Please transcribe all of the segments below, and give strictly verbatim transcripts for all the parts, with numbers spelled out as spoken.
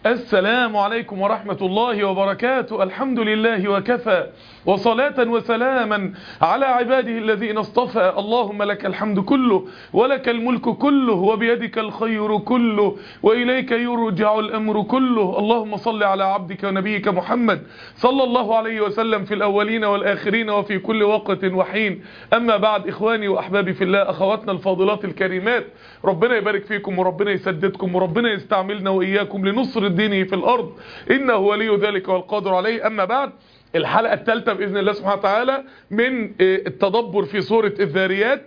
السلام عليكم ورحمة الله وبركاته. الحمد لله وكفى، وصلاة وسلاما على عباده الذين اصطفى. اللهم لك الحمد كله، ولك الملك كله، وبيدك الخير كله، وإليك يرجع الأمر كله. اللهم صل على عبدك ونبيك محمد صلى الله عليه وسلم في الأولين والآخرين وفي كل وقت وحين. أما بعد، إخواني وأحبابي في الله، أخواتنا الفاضلات الكريمات، ربنا يبارك فيكم وربنا يسددكم وربنا يستعملنا وإياكم لنصر دينه في الأرض، إنه ولي ذلك والقادر عليه. أما بعد، الحلقة الثالثة بإذن الله سبحانه وتعالى من التدبر في سورة الذاريات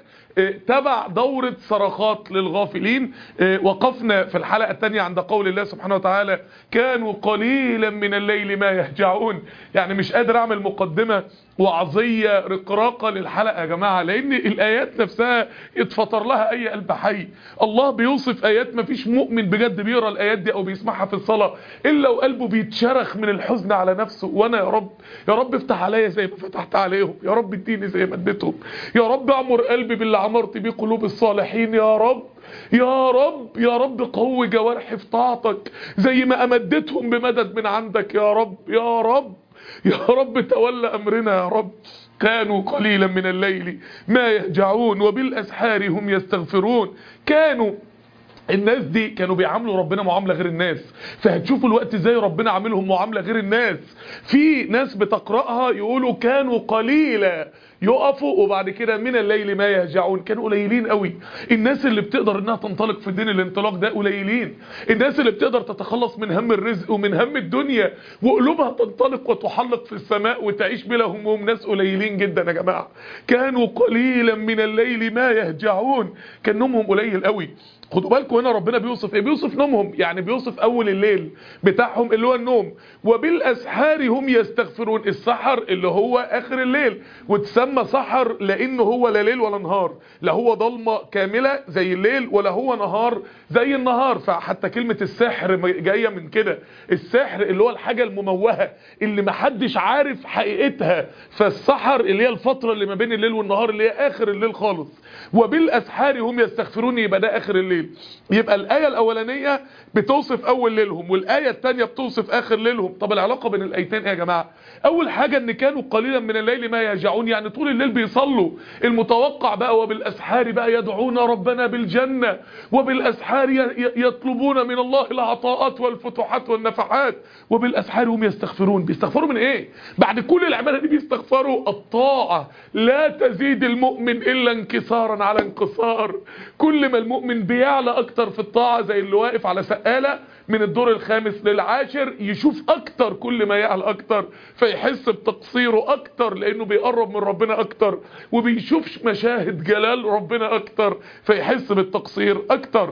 تبع دورة صرخات للغافلين. وقفنا في الحلقة الثانية عند قول الله سبحانه وتعالى: كانوا قليلا من الليل ما يهجعون. يعني مش قادر اعمل مقدمة وعظية رقراقة للحلقة يا جماعة، لان الايات نفسها يتفطر لها اي قلب حي. الله بيوصف ايات ما فيش مؤمن بجد بيقرا الايات دي او بيسمعها في الصلاة الا وقلبه بيتشرخ من الحزن على نفسه. وانا يا رب يا رب افتح عليا زي ما فتحت عليهم، يا رب اديني زي ما اديتهم، يا رب اعمر قلبي باللي عمرت بيه قلوب الصالحين، يا رب يا رب يا رب قوي جوارحي في طاعتك زي ما امدتهم بمدد من عندك، يا رب يا رب يا رب تولى امرنا يا رب. كانوا قليلا من الليل ما يهجعون وبالاسحار هم يستغفرون. كانوا الناس دي كانوا بيعاملوا ربنا معاملة غير الناس، فهتشوفوا الوقت ازاي ربنا عاملهم معاملة غير الناس. في ناس بتقرأها يقولوا كانوا قليلا، يقفوا وبعد كده من الليل ما يهجعون، كانوا قليلين قوي. الناس اللي بتقدر انها تنطلق في الدين الانطلاق ده قليلين. الناس اللي بتقدر تتخلص من هم الرزق ومن هم الدنيا وقلوبها تنطلق وتحلق في السماء وتعيش بلا هموم، ناس قليلين جدا يا جماعة. كانوا قليلا من الليل ما يهجعون، كان نومهم قليل قوي. خدوا بالكم هنا ربنا بيوصف ايه؟ بيوصف نومهم، يعني بيوصف اول الليل بتاعهم اللي هو النوم. وبالاسحار هم يستغفرون، السحر اللي هو اخر الليل، وتسمى سحر لانه هو لا ليل ولا نهار، لا هو ضلمه كامله زي الليل ولا هو نهار زي النهار. فحتى كلمه السحر جايه من كده، السحر اللي هو الحاجه المموهه اللي محدش عارف حقيقتها، فالسحر اللي هي الفتره اللي ما بين الليل والنهار اللي هي اخر الليل خالص. وبالاسحار هم يستغفرون، يبقى ده اخر الليل. يبقى الآية الأولانية بتوصف أول ليلهم، والآية الثانية بتوصف آخر ليلهم. طب العلاقة بين الآيتين ايه يا جماعة؟ أول حاجة إن كانوا قليلا من الليل ما يهجعون، يعني طول الليل بيصلوا. المتوقع بقى وبالأسحار بقى يدعون ربنا بالجنة، وبالأسحار يطلبون من الله العطاءات والفتوحات والنفحات، وبالأسحار هم يستغفرون. بيستغفروا من إيه؟ بعد كل العبادة دي بيستغفروا. الطاعة لا تزيد المؤمن إلا انكسارا على انكسار. كل ما المؤمن بيعلى اكتر في الطاعة، زي اللي واقف على سقالة من الدور الخامس للعاشر، يشوف اكتر كل ما يعلى اكتر فيحس بتقصيره اكتر، لانه بيقرب من ربنا اكتر وبيشوفش مشاهد جلال ربنا اكتر فيحس بالتقصير اكتر.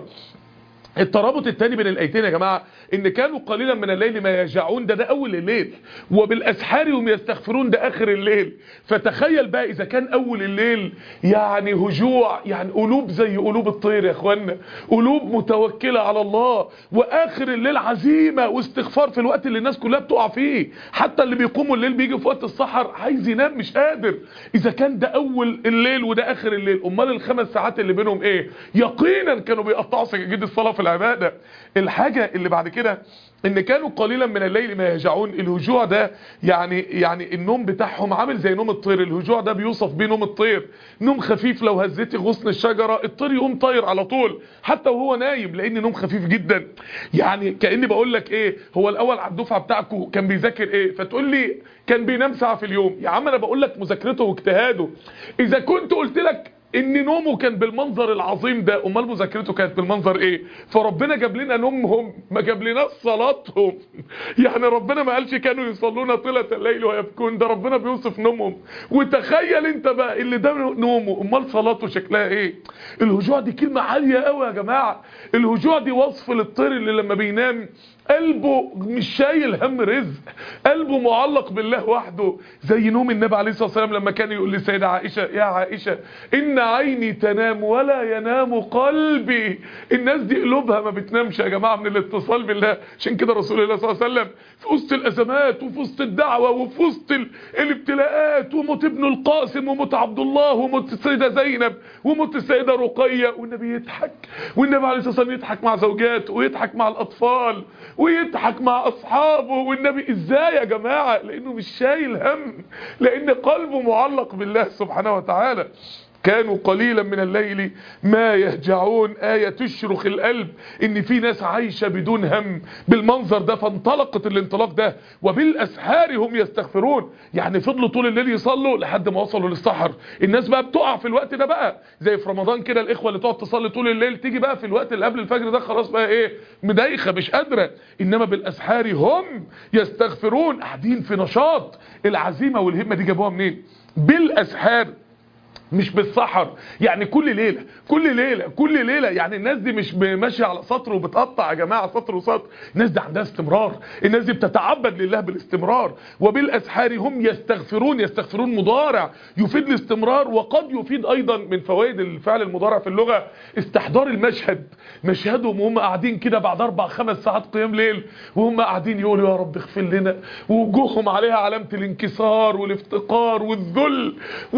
الترابط الثاني بين الايتين يا جماعه ان كانوا قليلا من الليل ما يهجعون، ده ده اول الليل، وبالاسحار هم يستغفرون ده اخر الليل. فتخيل بقى اذا كان اول الليل يعني هجوع، يعني قلوب زي قلوب الطير يا اخوانا، قلوب متوكله على الله، واخر الليل عزيمه واستغفار في الوقت اللي الناس كلها بتقع فيه. حتى اللي بيقوموا الليل بيجي في وقت السحر عايز ينام مش قادر. اذا كان ده اول الليل وده اخر الليل، امال الخمس ساعات اللي بينهم ايه؟ يقينا كانوا بيقطعوا سجاجيد الصلاه في العبادة. الحاجة اللي بعد كده ان كانوا قليلا من الليل ما يهجعون. الهجوع ده يعني يعني النوم بتاعهم عامل زي نوم الطير. الهجوع ده بيوصف بيه نوم الطير، نوم خفيف، لو هزيتي غصن الشجرة الطير يقوم طاير على طول حتى وهو نايم، لان نوم خفيف جدا. يعني كأني بقول لك ايه، هو الاول على الدفعة بتاعكم كان بيذاكر ايه؟ فتقول لي كان بينام ساعة في اليوم. يا عم انا بقول لك مذاكرته واجتهاده. اذا كنت قلت لك ان نومه كان بالمنظر العظيم ده، امال مذاكرته كانت بالمنظر ايه؟ فربنا جاب لنا نومهم، ما جاب لناش صلاتهم. يعني ربنا ما قالش كانوا يصلون طيلة الليل ويبكون، ده ربنا بيوصف نومهم. وتخيل انت بقى اللي ده نومه، امال صلاته شكلها ايه؟ الهجوع دي كلمة عالية قوي يا جماعة. الهجوع دي وصف للطير اللي لما بينام قلبه مش شايل هم رزق، قلبه معلق بالله وحده، زي نوم النبي عليه الصلاة والسلام لما كان يقول لسيدة عائشة: يا عائشة إن ان عيني تنام ولا ينام قلبي. الناس دي قلوبها ما بتنامش يا جماعه من الاتصال بالله. عشان كده رسول الله صلى الله عليه وسلم في وسط الازمات وفي وسط الدعوه وفي وسط الابتلاءات، وموت ابن القاسم وموت عبد الله وموت السيده زينب وموت السيده رقيه، والنبي يضحك، والنبي عليه الصلاه والسلام يضحك مع زوجاته ويضحك مع الاطفال ويضحك مع اصحابه. والنبي ازاي يا جماعه؟ لانه مش شايل هم، لان قلبه معلق بالله سبحانه وتعالى. كانوا قليلا من الليل ما يهجعون. آية تشرخ القلب ان في ناس عايشة بدون هم بالمنظر ده. فانطلقت الانطلاق ده. وبالاسحار هم يستغفرون، يعني فضلوا طول الليل يصلوا لحد ما وصلوا للسحر. الناس بقى بتقع في الوقت ده بقى زي في رمضان كده، الاخوة اللي تقعد تصلي طول الليل تيجي بقى في الوقت اللي قبل الفجر ده خلاص بقى ايه، مدايخة مش قادرة. انما بالاسحار هم يستغفرون، قاعدين في نشاط. العزيمة والهمة دي جابوها منين؟ بالاسحار مش بالسحر. يعني كل ليلة كل ليلة كل ليلة. يعني الناس دي مش ماشية على سطر وبتقطع يا جماعة سطر وسطر. الناس دي عندها استمرار، الناس دي بتتعبد لله بالاستمرار. وبالأسحار هم يستغفرون. يستغفرون مضارع يفيد الاستمرار، وقد يفيد أيضا من فوائد الفعل المضارع في اللغة استحضار المشهد. مشهدهم وهم قاعدين كده بعد أربع خمس ساعات قيام ليل، وهم قاعدين يقولوا يا رب اغفر لنا، ووجوههم عليها علامة الانكسار والافتقار والذل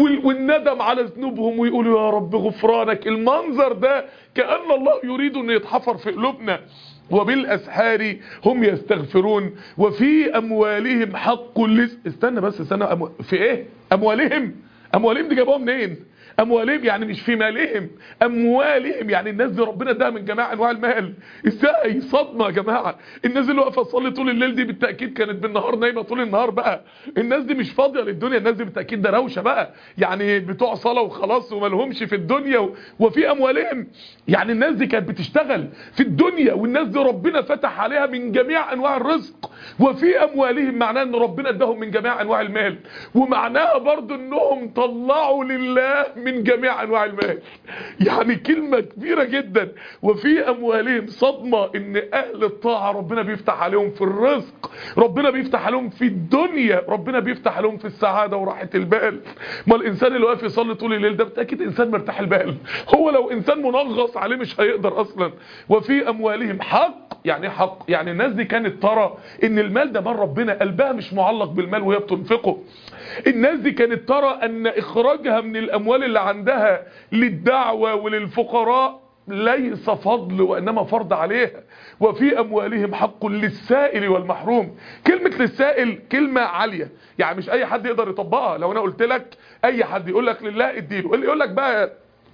والندم على ذنوبهم، ويقولوا يا رب غفرانك. المنظر ده كأن الله يريد ان يتحفر في قلوبنا. وبالاسحار هم يستغفرون وفي اموالهم حق لس... استنى بس استنى أمو... في ايه اموالهم؟ اموالهم دي جابوها منين؟ اموالهم يعني مش في مالهم، اموالهم يعني الناس دي ربنا اداها من جميع انواع المال. ازاي؟ صدمه يا جماعه. الناس اللي واقفه تصلي طول الليل دي بالتاكيد كانت بالنهار نايمه طول النهار بقى. الناس دي مش فاضيه للدنيا، الناس دي بالتاكيد ده روشه بقى، يعني بتوع صلاه وخلاص وما لهمش في الدنيا. و... وفي اموالهم يعني الناس دي كانت بتشتغل في الدنيا، والناس دي ربنا فتح عليها من جميع انواع الرزق. وفي اموالهم معناه ان ربنا اداهم من جميع انواع المال، ومعناها برضو انهم طلعوا لله من جميع انواع المال. يعني كلمة كبيرة جدا. وفي اموالهم صدمة ان اهل الطاعة ربنا بيفتح عليهم في الرزق، ربنا بيفتح عليهم في الدنيا، ربنا بيفتح عليهم في السعادة وراحة البال. ما الانسان اللي واقف يصلي طول الليل ده بالتاكيد انسان مرتاح البال. هو لو انسان منغص عليه مش هيقدر اصلا. وفي اموالهم حق. يعني حق يعني الناس دي كانت ترى ان المال ده مال ربنا، قلبها مش معلق بالمال وهي بتنفقه. الناس دي كانت ترى ان اخراجها من الاموال اللي عندها للدعوة وللفقراء ليس فضل وانما فرض عليها. وفي اموالهم حق للسائل والمحروم. كلمة للسائل كلمة عالية، يعني مش اي حد يقدر يطبقها. لو انا قلت لك اي حد يقول لك لله اديله، اللي يقول لك بقى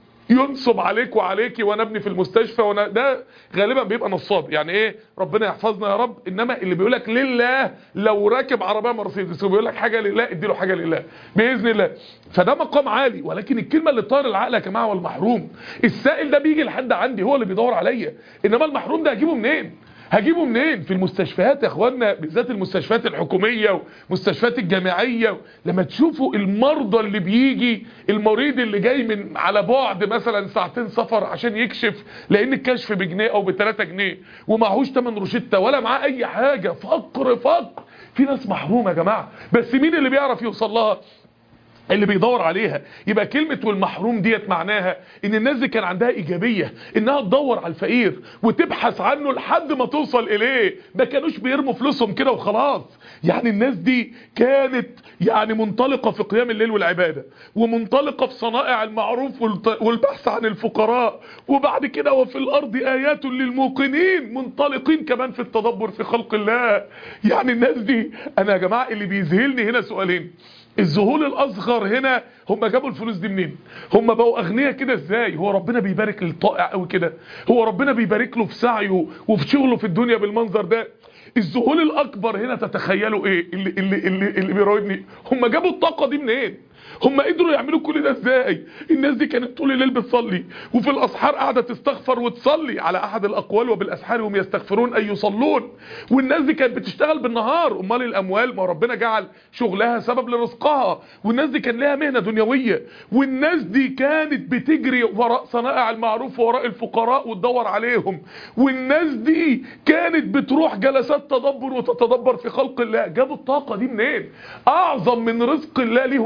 ينصب عليك وعليكي وانا ابني في المستشفى وانا، ده غالبا بيبقى نصاب. يعني ايه ربنا يحفظنا يا رب. انما اللي بيقولك لله، لو راكب عربيه مرسيدس وبيقولك حاجه لله اديله حاجه لله باذن الله، فده مقام عالي. ولكن الكلمه اللي طار العقل يا جماعه والمحروم. السائل ده بيجي لحد عندي هو اللي بيدور عليا، انما المحروم ده هجيبه منين؟ هجيبه منين؟ في المستشفيات يا اخوانا، بالذات المستشفيات الحكوميه والمستشفيات الجامعيه. لما تشوفوا المرضى اللي بيجي، المريض اللي جاي من على بعد مثلا ساعتين سفر عشان يكشف، لان الكشف بجنيه او بتلاتة جنيه ومعهوش تمن روشته ولا معاه اي حاجه، فقر فقر. في ناس محرومه يا جماعه، بس مين اللي بيعرف يوصل لها؟ اللي بيدور عليها. يبقى كلمة والمحروم ديت معناها ان الناس دي كان عندها ايجابية انها تدور على الفقير وتبحث عنه لحد ما توصل اليه. ما كانوش بيرموا فلوسهم كده وخلاص. يعني الناس دي كانت يعني منطلقة في قيام الليل والعبادة، ومنطلقة في صنائع المعروف والبحث عن الفقراء، وبعد كده وفي الارض ايات للموقنين، منطلقين كمان في التدبر في خلق الله. يعني الناس دي، انا يا جماعة اللي بيذهلني هنا سؤالين. الذهول الاصغر هنا، هم جابوا الفلوس دي منين؟ هم بقوا اغنياء كده ازاي؟ هو ربنا بيبارك للطائع قوي كده؟ هو ربنا بيبارك له في سعيه وفي شغله في الدنيا بالمنظر ده؟ الذهول الاكبر هنا تتخيلوا ايه اللي اللي اللي, اللي بيراودني؟ هم جابوا الطاقه دي منين؟ هم قدروا يعملوا كل ده ازاي؟ الناس دي كانت طول الليل بتصلي، وفي الاسحار قاعده تستغفر وتصلي على احد الاقوال، وبالاسحار هم يستغفرون اي يصلون. والناس دي كانت بتشتغل بالنهار. امال الاموال؟ ما ربنا جعل شغلها سبب لرزقها، والناس دي كان لها مهنه دنيويه، والناس دي كانت بتجري وراء صنائع المعروف وراء الفقراء وتدور عليهم، والناس دي كانت بتروح جلسات تدبر وتتدبر في خلق الله. جابوا الطاقه دي منين؟ اعظم من رزق الله ليهم فلوس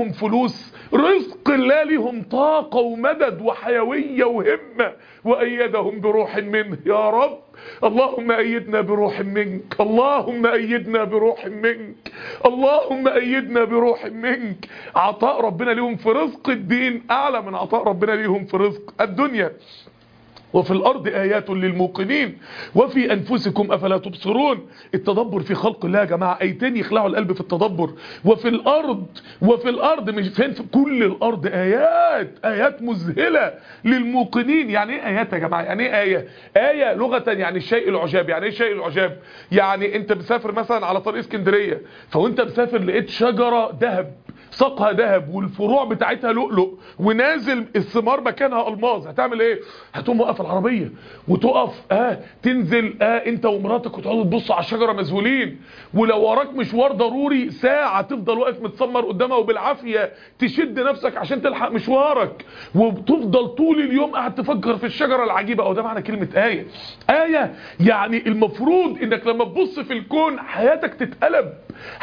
الأنفس رزق الله لهم طاقة ومدد وحيوية وهمة، وأيدهم بروح منه. يا رب اللهم أيدنا بروح منك، اللهم أيدنا بروح منك، اللهم أيدنا بروح منك. عطاء ربنا لهم في رزق الدين أعلى من عطاء ربنا لهم في رزق الدنيا. وفي الأرض آيات للموقنين وفي أنفسكم أفلا تبصرون. التدبر في خلق الله يا جماعة، آيتين يخلعوا القلب في التدبر. وفي الأرض، وفي الأرض مش فين، في كل الأرض آيات، آيات مذهلة للموقنين. يعني إيه آيات يا جماعة؟ يعني إيه آية؟ آية لغة يعني الشيء العجاب. يعني إيه الشيء العجاب؟ يعني أنت مسافر مثلا على طريق اسكندرية، فوأنت مسافر لقيت شجرة ذهب، ساقها ذهب والفروع بتاعتها لؤلؤ ونازل الثمار مكانها الماظ، هتعمل ايه؟ هتقوم وقف العربيه وتقف اه تنزل اه انت ومراتك وتقعدوا تبصوا على الشجره مذهولين، ولو وراك مشوار ضروري ساعه تفضل واقف متسمر قدامها وبالعافيه تشد نفسك عشان تلحق مشوارك، وتفضل طول اليوم قاعد تفكر في الشجره العجيبه. او ده معنى كلمه ايه. ايه يعني المفروض انك لما تبص في الكون حياتك تتقلب،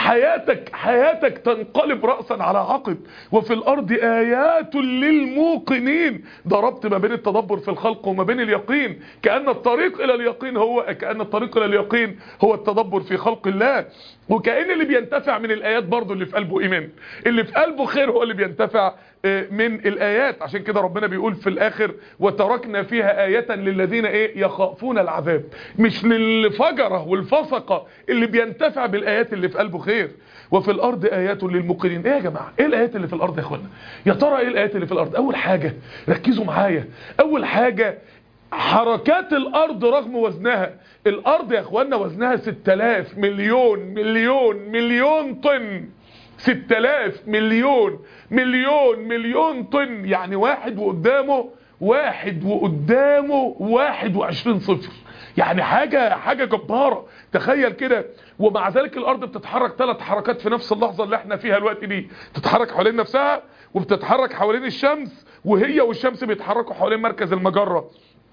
حياتك حياتك تنقلب رأسا على عقب. وفي الأرض آيات للموقنين. ضربت ما بين التدبر في الخلق وما بين اليقين، كأن الطريق إلى اليقين هو كأن الطريق إلى اليقين هو التدبر في خلق الله. وكأن اللي بينتفع من الآيات برضو اللي في قلبه إيمان، اللي في قلبه خير هو اللي بينتفع من الآيات. عشان كده ربنا بيقول في الآخر وتركنا فيها آية للذين إيه يخافون العذاب، مش للفجرة والفسقة اللي بينتفع بالآيات اللي في قلبه خير. وفي الأرض آيات للموقنين. إيه يا جماعة؟ إيه الآيات اللي في الأرض يا إخوانا؟ يا ترى إيه الآيات اللي في الأرض؟ أول حاجة ركزوا معايا، أول حاجة حركات الأرض رغم وزنها. الأرض يا إخوانا وزنها ستة آلاف مليون مليون مليون طن، ستة آلاف مليون مليون مليون طن. يعني واحد وقدامه واحد وقدامه واحد وعشرين صفر، يعني حاجة حاجة جبارة. تخيل كده. ومع ذلك الأرض بتتحرك ثلاث حركات في نفس اللحظة اللي احنا فيها الوقت دي، تتحرك حوالين نفسها وبتتحرك حوالين الشمس، وهي والشمس بيتحركوا حوالين مركز المجرة.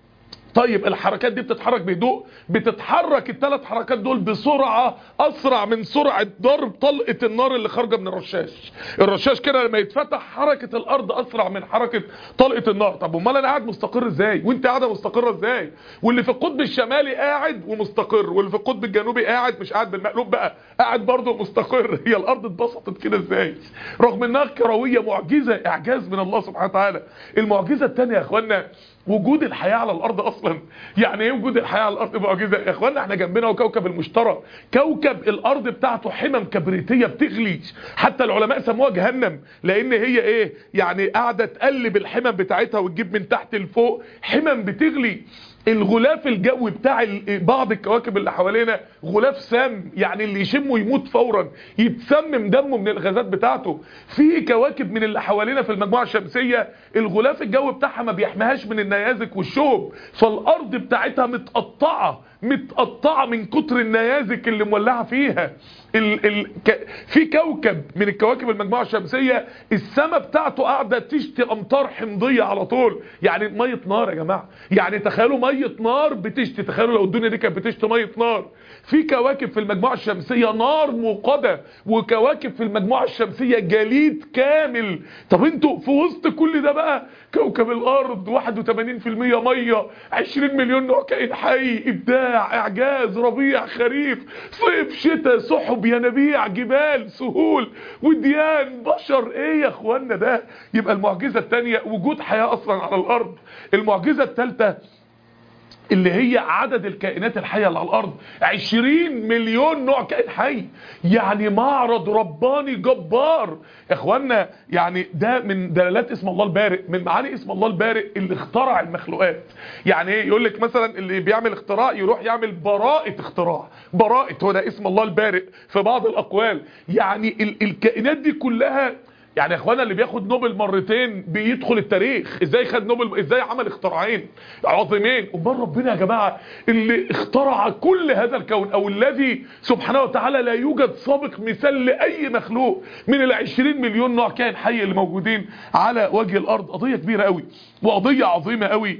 طيب الحركات دي بتتحرك بهدوء، بتتحرك الثلاث حركات دول بسرعة أسرع من سرعة ضرب طلقة النار اللي خارجة من الرشاش. الرشاش كده لما يتفتح حركة الأرض أسرع من حركة طلقة النار. طب امال أنا قاعد مستقر إزاي؟ وأنت قاعدة مستقرة إزاي؟ واللي في القطب الشمالي قاعد ومستقر، واللي في القطب الجنوبي قاعد مش قاعد بالمقلوب بقى، قاعد برضه مستقر. هي الأرض اتبسطت كده إزاي؟ رغم إنها كروية، معجزة، إعجاز من الله سبحانه وتعالى. المعجزة الثانية يا إخوانا وجود الحياة على الأرض أصلا. يعني ايه وجود الحياة على الأرض؟ معجزة يا اخوانا. احنا جنبنا وكوكب المشتري، كوكب الأرض بتاعته حمم كبريتية بتغلي، حتى العلماء سموها جهنم، لأن هي ايه يعني قاعدة تقلب الحمم بتاعتها وتجيب من تحت لفوق حمم بتغلي. الغلاف الجوي بتاع بعض الكواكب اللي حوالينا غلاف سام، يعني اللي يشمه يموت فورا، يتسمم دمه من الغازات بتاعته. في كواكب من اللي حوالينا في المجموعة الشمسية الغلاف الجوي بتاعها ما بيحميهاش من النيازك والشوب، فالأرض بتاعتها متقطعة متقطعة من كتر النيازك اللي مولعة فيها. ال ال ك في كوكب من الكواكب المجموعة الشمسية السماء بتاعته قاعدة تشتي أمطار حمضية على طول، يعني مية نار يا جماعة. يعني تخيلوا مية نار بتشتي، تخيلوا لو الدنيا دي كانت بتشتي مية نار. في كواكب في المجموعة الشمسية نار موقدة، وكواكب في المجموعة الشمسية جليد كامل. طب انتوا في وسط كل ده بقى كوكب الأرض واحد وثمانين في المية مية، عشرين مليون نوع كائن حي، إبداع، إعجاز، ربيع، خريف، صيف، شتاء، سحب، ينابيع، جبال، سهول، وديان، بشر. ايه يا اخوانا ده؟ يبقى المعجزة الثانية وجود حياة اصلا على الارض. المعجزة الثالثة اللي هي عدد الكائنات الحية اللي على الارض، عشرين مليون نوع كائن حي، يعني معرض رباني جبار يا اخوانا. يعني ده من دلالات اسم الله البارئ، من معاني اسم الله البارئ اللي اخترع المخلوقات. يعني ايه؟ يقول لك مثلا اللي بيعمل اختراع يروح يعمل براءة اختراع، براءة، هو ده اسم الله البارئ في بعض الاقوال. يعني ال الكائنات دي كلها، يعني يا اخوانا اللي بياخد نوبل مرتين بيدخل التاريخ. ازاي خد نوبل؟ ازاي عمل اختراعين عظيمين؟ امال ربنا يا جماعه اللي اخترع كل هذا الكون، او الذي سبحانه وتعالى لا يوجد سابق مثال لاي مخلوق من العشرين مليون نوع كائن حي اللي موجودين على وجه الارض. قضيه كبيره قوي وقضيه عظيمه قوي،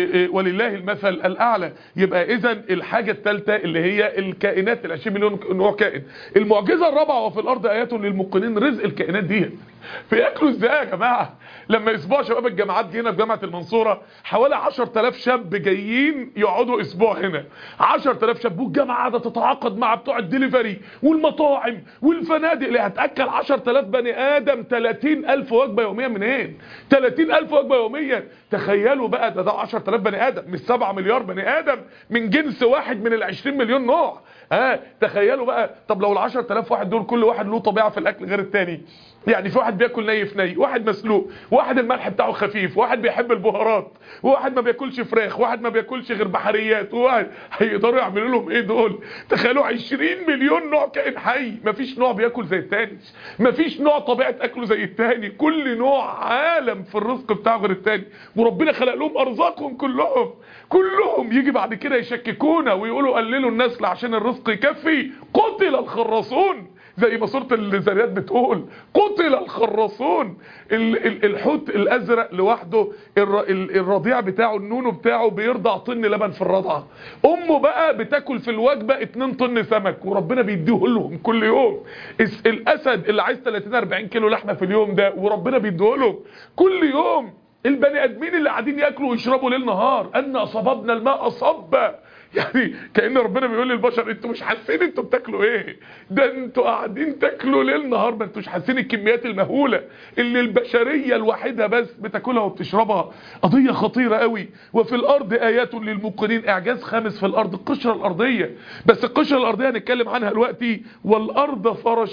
ولله المثل الاعلى. يبقى اذا الحاجه الثالثه اللي هي الكائنات ال عشرين مليون نوع كائن. المعجزه الرابعه وفي الارض ايات للموقنين، رزق الكائنات دي. بياكلوا ازاي يا جماعه؟ لما اسبوع شباب الجامعات جينا في جامعه المنصوره حوالي عشرة آلاف شاب جايين يقعدوا اسبوع هنا، عشرة آلاف شاب، والجامعه قاعده تتعاقد مع بتوع الدليفري والمطاعم والفنادق اللي هتاكل عشرة آلاف بني ادم ثلاثين ألف وجبه يوميا. منين ثلاثين ألف وجبه يوميا؟ تخيلوا بقى، ده ده عشرة آلاف بني ادم مش سبعة مليار بني ادم من جنس واحد من ال عشرين مليون نوع. ها آه تخيلوا بقى، طب لو ال عشرة آلاف واحد دول كل واحد له طبيعه في الاكل غير التاني، يعني في واحد بياكل ني في ني، واحد مسلوق، واحد الملح بتاعه خفيف، واحد بيحب البهارات، واحد ما بياكلش فراخ، واحد ما بياكلش غير بحريات، وواحد هيقدروا يعملوا لهم ايه دول؟ تخيلوا عشرين مليون نوع كائن حي، مفيش نوع بياكل زي التاني، مفيش نوع طبيعه اكله زي التاني، كل نوع عالم في الرزق بتاعه غير التاني، وربنا خلق لهم ارزاقهم كلهم كلهم. يجي بعد كده يشككونا ويقولوا قللوا النسل عشان الرزق يكفي. قتل الخراصون، زي ما سوره الذاريات بتقول، قتل الخراصون. الحوت الازرق لوحده الرضيع بتاعه النونو بتاعه بيرضع طن لبن في الرضعه، امه بقى بتاكل في الوجبه اتنين طن سمك، وربنا بيديه لهم كل يوم. الاسد اللي عايز تلاتين أربعين كيلو لحمه في اليوم ده، وربنا بيديه لهم كل يوم. البني ادمين اللي قاعدين ياكلوا ويشربوا ليل نهار، ان صببنا الماء صبا، يعني كأن ربنا بيقول للبشر انتوا مش حاسين انتوا بتاكلوا ايه؟ ده انتوا قاعدين تاكلوا ليل نهار، ما انتوش حاسين الكميات المهوله اللي البشريه الوحيده بس بتاكلها وبتشربها. قضيه خطيره قوي. وفي الارض ايات للموقنين، اعجاز خامس في الارض، القشره الارضيه. بس القشره الارضيه هنتكلم عنها دلوقتي. والارض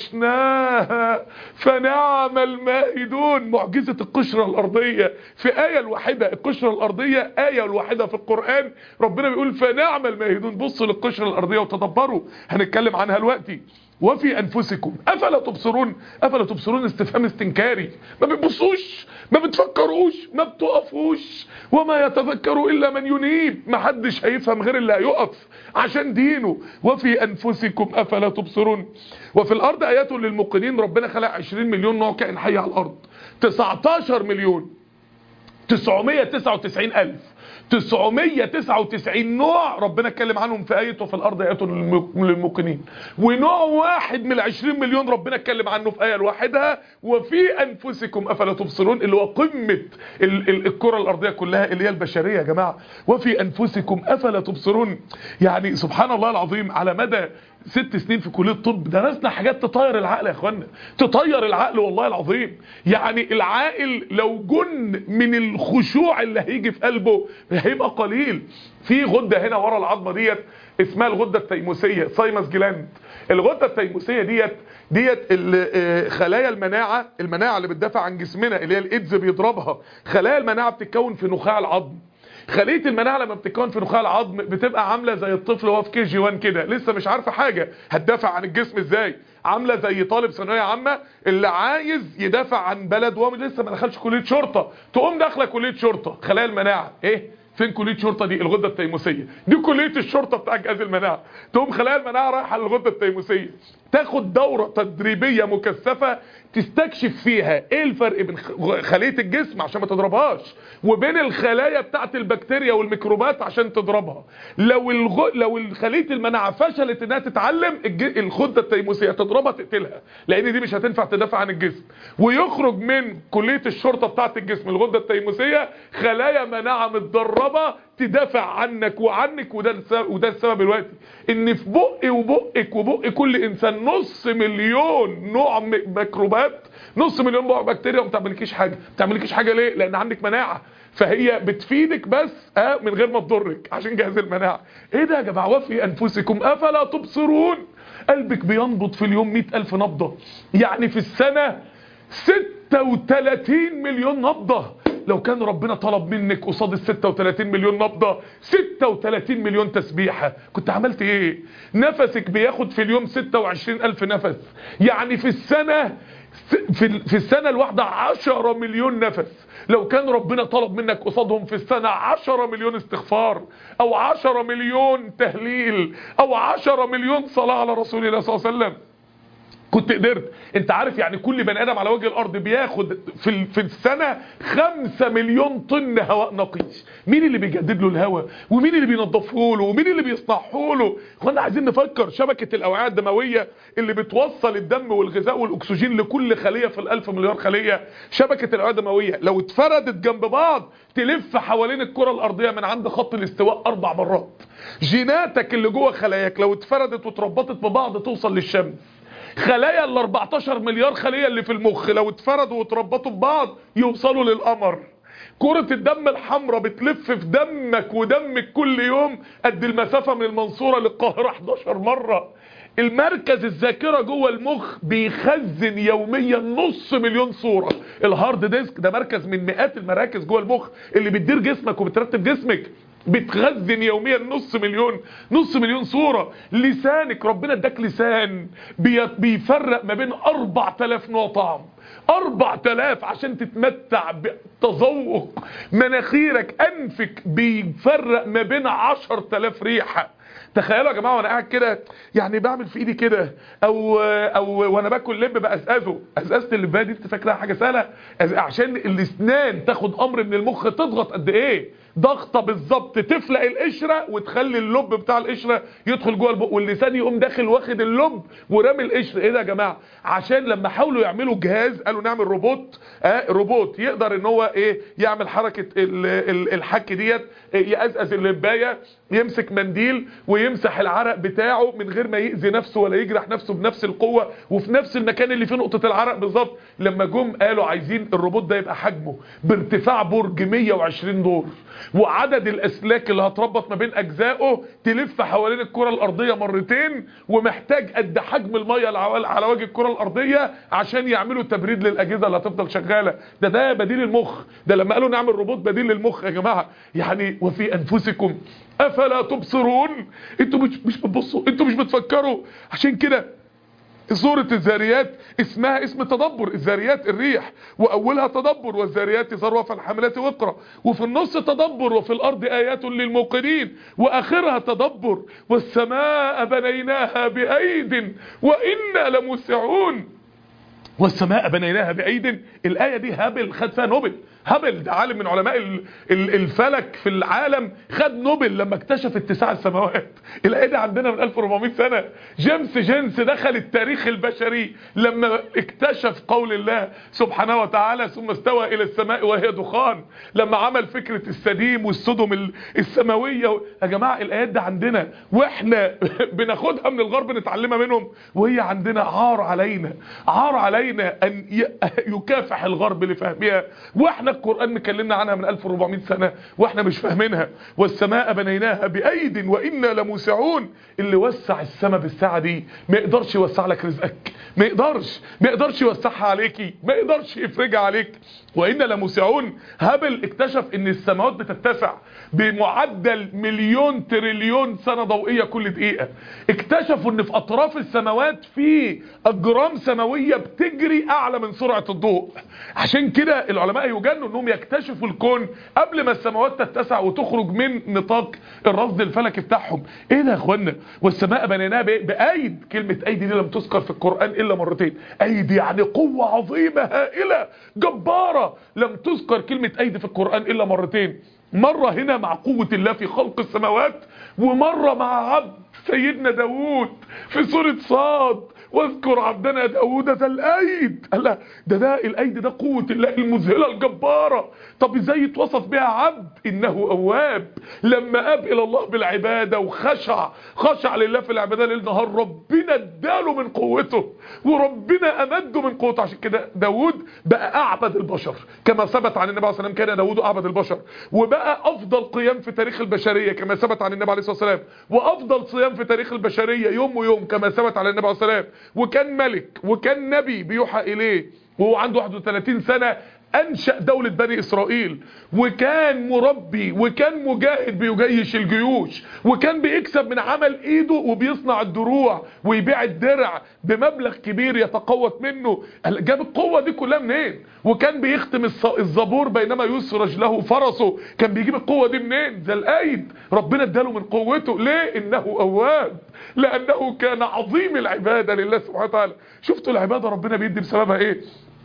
فرشناها فنعم الماهدون، معجزه القشره الارضيه في ايه الواحده. القشره الارضيه ايه الواحده في القران ربنا بيقول فنعم الماهدون. بصوا للقشره الارضيه وتدبروا، هنتكلم عنها دلوقتي. وفي انفسكم افلا تبصرون، افلا تبصرون استفهام استنكاري، ما بتبصوش، ما بتفكروش، ما بتقفوش. وما يتذكر الا من ينيب، ما حدش هيفهم غير اللي هيقف عشان دينه. وفي انفسكم افلا تبصرون. وفي الارض ايات للموقنين، ربنا خلق عشرين مليون نوع كائن حي على الارض، تسعتاشر مليون تسعمية وتسعة وتسعين الف تسعمية وتسعة وتسعين نوع ربنا اتكلم عنهم في آيته في الأرض آيات للموقنين، ونوع واحد من العشرين مليون ربنا اتكلم عنه في آية لوحدها. وفي أنفسكم أفلا تبصرون، اللي هو قمة الكرة الأرضية كلها اللي هي البشرية يا جماعة. وفي أنفسكم أفلا تبصرون، يعني سبحان الله العظيم. على مدى ست سنين في كلية الطب درسنا حاجات تطير العقل يا اخوانا، تطير العقل والله العظيم. يعني العاقل لو جن من الخشوع اللي هيجي في قلبه هيبقى قليل. في غدة هنا ورا العظمة ديت اسمها الغدة التيموسية، سايمس جلاند. الغدة التيموسية ديت ديت خلايا المناعة، المناعة اللي بتدافع عن جسمنا اللي هي الايدز بيضربها. خلايا المناعة بتتكون في نخاع العظم. خلية المناعة لما بتتكون في نخاع العظم بتبقى عاملة زي الطفل وهو في كي جي واحد كده، لسه مش عارفة حاجة هتدافع عن الجسم ازاي. عاملة زي طالب ثانوية عامة اللي عايز يدافع عن بلد وهو لسه ما دخلش كلية شرطة، تقوم داخله كلية شرطة. خلايا المناعة ايه؟ فين كلية شرطة دي؟ الغدة التيموسية دي كلية الشرطة بتاع جهاز المناعة. تقوم خلايا المناعة رايحة للغدة التيموسية تاخد دورة تدريبية مكثفة تستكشف فيها ايه الفرق بين خلية الجسم عشان ما تضربهاش وبين الخلايا بتاعت البكتيريا والميكروبات عشان تضربها. لو الغ... لو خلية المناعة فشلت انها تتعلم الج... الغدة التيموسية تضربها تقتلها، لان دي مش هتنفع تدافع عن الجسم. ويخرج من كلية الشرطة بتاعت الجسم الغدة التيموسية خلايا مناعة متدربة تدافع عنك وعنك. وده السبب، وده السبب دلوقتي ان في بقي وبقك وبق كل انسان نص مليون نوع ميكروبات، نص مليون نوع بكتيريا، وما بتعملكيش حاجه. ما بتعملكيش حاجه ليه؟ لان عندك مناعه، فهي بتفيدك بس اه من غير ما تضرك عشان جهاز المناعه. ايه ده يا جماعه؟ وفي انفسكم افلا تبصرون. قلبك بينبض في اليوم مئة الف نبضه، يعني في السنه ستة وتلاتين مليون نبضه. لو كان ربنا طلب منك قصاد ال ستة وتلاتين مليون نبضه ستة وتلاتين مليون تسبيحه كنت عملت ايه؟ نفسك بياخد في اليوم ستة وعشرين الف نفس، يعني في السنه في في السنه الواحده عشرة مليون نفس. لو كان ربنا طلب منك قصادهم في السنه عشرة مليون استغفار او عشرة مليون تهليل او عشرة مليون صلاه على رسول الله صلى الله عليه وسلم كنت قدرت. انت عارف يعني كل بني ادم على وجه الارض بياخد في في السنه خمسة مليون طن هواء نقي. مين اللي بيجدد له الهواء؟ ومين اللي بينظفه له؟ ومين اللي بيصنعه له؟ اخوانا عايزين نفكر. شبكه الاوعيه الدمويه اللي بتوصل الدم والغذاء والاكسجين لكل خليه في الالف مليار خليه، شبكه الاوعيه الدمويه لو اتفردت جنب بعض تلف حوالين الكره الارضيه من عند خط الاستواء اربع مرات. جيناتك اللي جوه خلاياك لو اتفردت واتربطت ببعض توصل للشمس. خلايا ال أربعتاشر مليار خليه اللي في المخ لو اتفردوا واتربطوا ببعض يوصلوا للقمر. كرة الدم الحمراء بتلف في دمك ودمك كل يوم قد المسافة من المنصورة للقاهرة حداشر مرة. المركز الذاكرة جوه المخ بيخزن يوميا نص مليون صورة. الهارد ديسك ده مركز من مئات المراكز جوه المخ اللي بتدير جسمك وبترتب جسمك، بتخزن يوميا نص مليون نص مليون صورة. لسانك ربنا اداك لسان بيفرق ما بين أربعة آلاف نوع طعم، أربعة آلاف عشان تتمتع بتذوق. مناخيرك انفك بيفرق ما بين عشرة آلاف ريحة. تخيلوا يا جماعه وانا قاعد كده يعني بعمل في ايدي كده او او وانا باكل لب بقزقزه، قزقزه اللبايه دي انت فاكرها حاجه سهله؟ عشان الاسنان تاخد امر من المخ تضغط قد ايه؟ ضغطه بالظبط تفلق القشره وتخلي اللب بتاع القشره يدخل جوه البق، واللسان يقوم داخل واخد اللب ورامي القشر. ايه ده يا جماعه؟ عشان لما حاولوا يعملوا جهاز قالوا نعمل روبوت، اه روبوت يقدر ان هو ايه يعمل حركه الحك ديت، يقزقز اللبايه، يمسك منديل ويمسح العرق بتاعه من غير ما يأذي نفسه ولا يجرح نفسه بنفس القوه وفي نفس المكان اللي فيه نقطه العرق بالظبط. لما جم قالوا عايزين الروبوت ده يبقى حجمه بارتفاع برج مية وعشرين دور، وعدد الاسلاك اللي هتربط ما بين اجزائه تلف حوالين الكره الارضيه مرتين، ومحتاج قد حجم الميه على وجه الكره الارضيه عشان يعملوا تبريد للاجهزه اللي هتفضل شغاله. ده ده بديل المخ. ده لما قالوا نعمل روبوت بديل للمخ يا جماعه يعني. وفي انفسكم افلا تبصرون. انتوا مش مش بتبصوا، انتوا مش بتفكروا. عشان كده سورة الذاريات اسمها اسم تدبر. الذاريات الريح، واولها تدبر، والذاريات ذروه فالحاملات وقرا، وفي النص تدبر، وفي الارض ايات للموقنين، واخرها تدبر. والسماء بنيناها بايد وانا لموسعون. والسماء بنيناها بايد. الايه دي هابل خد فيها نوبل. هابل ده عالم من علماء الفلك في العالم، خد نوبل لما اكتشف اتساع السماوات. الايه دي عندنا من ألف وأربعمائة سنه. جيمس جينس دخل التاريخ البشري لما اكتشف قول الله سبحانه وتعالى ثم استوى الى السماء وهي دخان، لما عمل فكره السديم والسدم السماويه. يا جماعه الايات دي عندنا واحنا بناخدها من الغرب نتعلمها منهم، وهي عندنا عار علينا، عار علينا ان يكافح الغرب لفهمها، واحنا القرآن مكلمنا عنها من ألف وأربعمائة سنة واحنا مش فاهمينها. والسماء بنيناها بأيد وإنا لموسعون. اللي وسع السماء بالساعة دي ما يقدرش يوسع لك رزقك، ما يقدرش ما يقدرش يوسعها عليكي، ما يقدرش يفرجها عليك. وإنا لموسعون. هابل اكتشف ان السماوات بتتسع بمعدل مليون تريليون سنة ضوئية كل دقيقة. اكتشفوا ان في اطراف السماوات في اجرام سماوية بتجري اعلى من سرعة الضوء. عشان كده العلماء يجنوا انهم يكتشفوا الكون قبل ما السماوات تتسع وتخرج من نطاق الرصد الفلكي بتاعهم. ايه ده يا اخوانا؟ والسماء بنيناها بايد. كلمة ايد دي لم تذكر في القرآن الا مرتين. ايد يعني قوة عظيمة هائلة جبارة. لم تذكر كلمة ايد في القرآن الا مرتين. مرة هنا مع قوة الله في خلق السماوات، ومرة مع عبد سيدنا داود في سورة صاد. واذكر عبدنا داود ذا الايد. الله، ده ده الايد ده قوة الله المذهلة الجبارة. طب ازاي يتوصف بها عبد؟ انه اواب. لما اب الى الله بالعبادة وخشع خشع لله في العبادة ليل نهار، ربنا اداله من قوته وربنا امده من قوته. عشان كده داود بقى اعبد البشر كما ثبت عن النبي عليه الصلاة والسلام. كان داود اعبد البشر، وبقى افضل قيام في تاريخ البشرية كما ثبت عن النبي عليه الصلاة والسلام، وافضل صيام في تاريخ البشرية يوم ويوم كما ثبت عن النبي عليه الصلاة والسلام. وكان ملك وكان نبي بيوحى اليه وهو عنده واحد وثلاثين سنة. انشأ دولة بني اسرائيل، وكان مربي وكان مجاهد بيجيش الجيوش، وكان بيكسب من عمل ايده وبيصنع الدروع ويبيع الدرع بمبلغ كبير يتقوت منه. جاب القوة دي كلها منين؟ وكان بيختم الزبور بينما يسرج له فرسه، كان بيجيب القوة دي منين؟ ذا الايد ربنا اداله من قوته. ليه؟ انه اواب، لانه كان عظيم العبادة لله سبحانه وتعالى. شفتوا العبادة ربنا بيدي بسببها ايه؟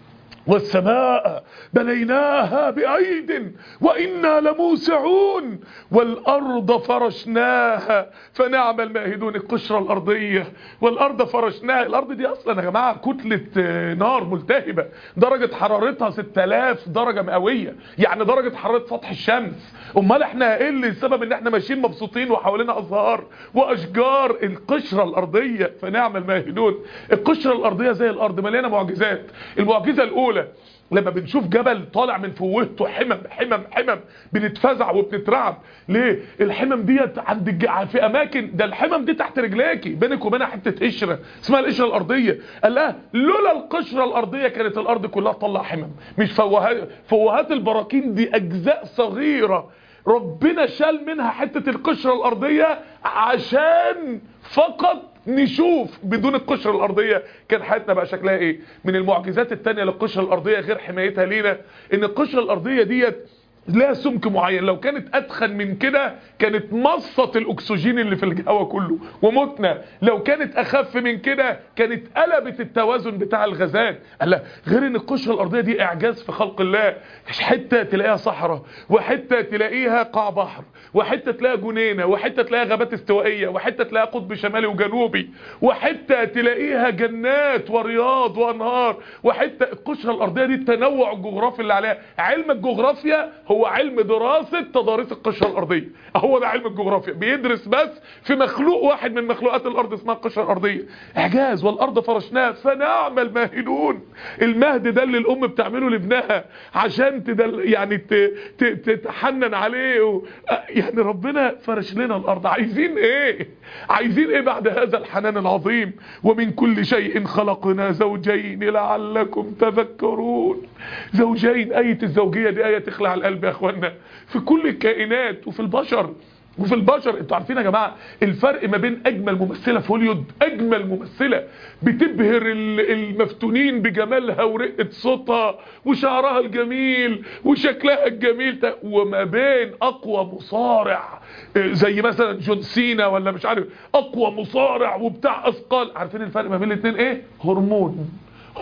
والسماء بنيناها بأيد وإنا لموسعون والأرض فرشناها فنعم الماهدون. القشرة الأرضية والأرض فرشناها. الأرض دي أصلا يا جماعة كتلة نار ملتهبة درجة حرارتها ستة آلاف درجة مئوية، يعني درجة حرارة سطح الشمس. أمال احنا ايه اللي السبب ان احنا ماشيين مبسوطين وحوالينا أزهار وأشجار؟ القشرة الأرضية فنعم الماهدون. القشرة الأرضية زي الأرض مليانة معجزات. المعجزة الأولى لما بنشوف جبل طالع من فوهته حمم حمم حمم بنتفزع وبنترعب. ليه؟ الحمم ديت عند الج... في اماكن، ده الحمم دي تحت رجليكي بينك وبينها حته قشره اسمها القشره الارضيه. قال لها لولا القشره الارضيه كانت الارض كلها تطلع حمم. مش فوهات فوهات البراكين دي اجزاء صغيره ربنا شال منها حته القشره الارضيه عشان فقط نشوف. بدون القشرة الأرضية كان حياتنا بقى شكلها ايه؟ من المعجزات التانية للقشرة الأرضية غير حمايتها لينا ان القشرة الأرضية ديت لها سمك معين، لو كانت اتخن من كده كانت مصت الاكسجين اللي في الجو كله ومتنا، لو كانت اخف من كده كانت قلبت التوازن بتاع الغازات. لا، غير ان القشره الارضيه دي اعجاز في خلق الله. حته تلاقيها صحراء، وحته تلاقيها قاع بحر، وحته تلاقيها جنينه، وحته تلاقيها غابات استوائيه، وحته تلاقيها قطب شمالي وجنوبي، وحته تلاقيها جنات ورياض وانهار، وحته القشره الارضيه دي التنوع الجغرافي اللي عليها. علم الجغرافيا هو علم دراسة تضاريس القشرة الأرضية. هو ده علم الجغرافيا، بيدرس بس في مخلوق واحد من مخلوقات الأرض اسمها القشرة الأرضية. إعجاز. والأرض فرشناها فنعم الماهدون. المهد ده اللي الأم بتعمله لابنها عشان تدل يعني تتحنن عليه و... يعني ربنا فرش لنا الأرض. عايزين إيه؟ عايزين إيه بعد هذا الحنان العظيم؟ ومن كل شيء خلقنا زوجين لعلكم تذكرون. زوجين، آية الزوجية دي آية تخلع القلب يا اخوانا في كل الكائنات وفي البشر. وفي البشر انتوا عارفين يا جماعه الفرق ما بين اجمل ممثله في هوليوود، اجمل ممثله بتبهر المفتونين بجمالها ورقه صوتها وشعرها الجميل وشكلها الجميل، وما بين اقوى مصارع زي مثلا جون سينا ولا مش عارف اقوى مصارع وبتاع اثقال. عارفين الفرق ما بين الاثنين ايه؟ هرمون.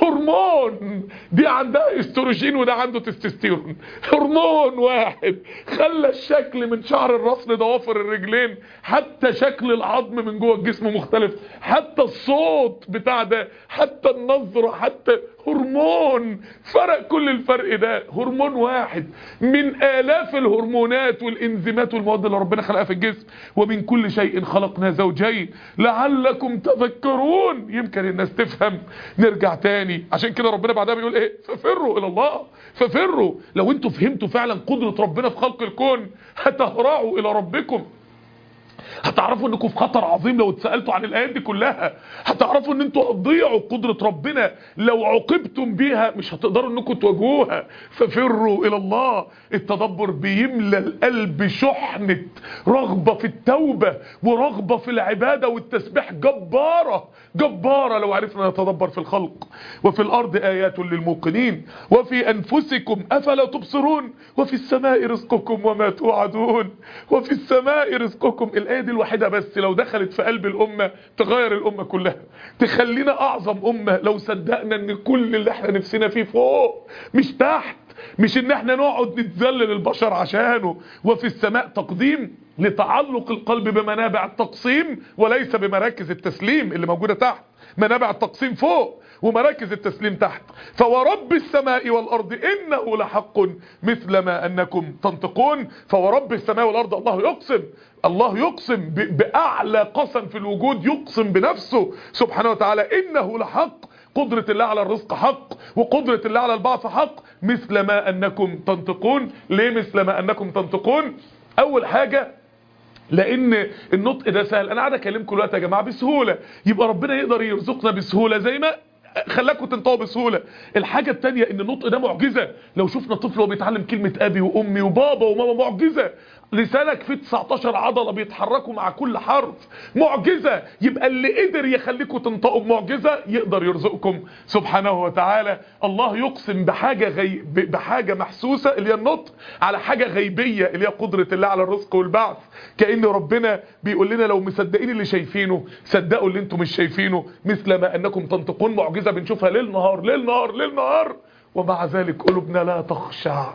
هرمون. دي عندها استروجين وده عنده تستوستيرون. هرمون واحد خلى الشكل من شعر الراس لضوافر الرجلين، حتى شكل العظم من جوه الجسم مختلف، حتى الصوت بتاع ده، حتى النظرة، حتى هرمون. فرق كل الفرق ده هرمون واحد من آلاف الهرمونات والإنزيمات والمواد اللي ربنا خلقها في الجسم. ومن كل شيء خلقنا زوجين لعلكم تذكرون. يمكن الناس تفهم. نرجع تاني عشان كده ربنا بعدها بيقول ايه؟ ففروا الى الله. ففروا. لو انتوا فهمتوا فعلا قدرة ربنا في خلق الكون هتهرعوا الى ربكم. هتعرفوا انكم في خطر عظيم لو اتسألتوا عن الايات دي كلها. هتعرفوا ان انتوا هتضيعوا قدرة ربنا لو عوقبتم بيها، مش هتقدروا انكم تواجهوها. ففروا الى الله. التدبر بيملى القلب شحنة رغبة في التوبة ورغبة في العبادة والتسبيح جبارة جبارة لو عرفنا نتدبر في الخلق. وفي الارض ايات للموقنين وفي انفسكم افلا تبصرون وفي السماء رزقكم وما توعدون. وفي السماء رزقكم. الآية دي الوحيدة بس لو دخلت في قلب الأمة تغير الأمة كلها، تخلينا أعظم أمة لو صدقنا ان كل اللي احنا نفسنا فيه فوق مش تحت، مش ان احنا نقعد نتذلل البشر عشانه. وفي السماء تقديم لتعلق القلب بمنابع التقسيم وليس بمراكز التسليم اللي موجودة تحت. منابع التقسيم فوق ومراكز التسليم تحت. فورب السماء والأرض إنه لحق مثل ما أنكم تنطقون. فورب السماء والأرض الله يقسم. الله يقسم بأعلى قسم في الوجود، يقسم بنفسه سبحانه وتعالى إنه لحق. قدرة الله على الرزق حق وقدرة الله على البعث حق مثل ما أنكم تنطقون. ليه مثل ما أنكم تنطقون؟ أول حاجة لان النطق ده سهل. انا قاعد اكلمكم دلوقتي يا جماعه بسهوله، يبقى ربنا يقدر يرزقنا بسهوله زي ما خلاكم تنطقوا بسهوله. الحاجه الثانيه ان النطق ده معجزه. لو شفنا طفل وهو بيتعلم كلمه ابي وامي وبابا وماما، معجزه. لسانك فيه تسعتاشر عضله بيتحركوا مع كل حرف، معجزه. يبقى اللي قدر يخليكم تنطقوا بمعجزه يقدر يرزقكم سبحانه وتعالى. الله يقسم بحاجه غي... بحاجه محسوسه اللي هي النطق، على حاجه غيبيه اللي هي قدره الله على الرزق والبعث. كأن ربنا بيقول لنا لو مصدقين اللي شايفينه صدقوا اللي انتم مش شايفينه، مثل ما انكم تنطقون. معجزه بنشوفها ليل نهار ليل نهار ليل نهار، ومع ذلك قلوبنا لا تخشع.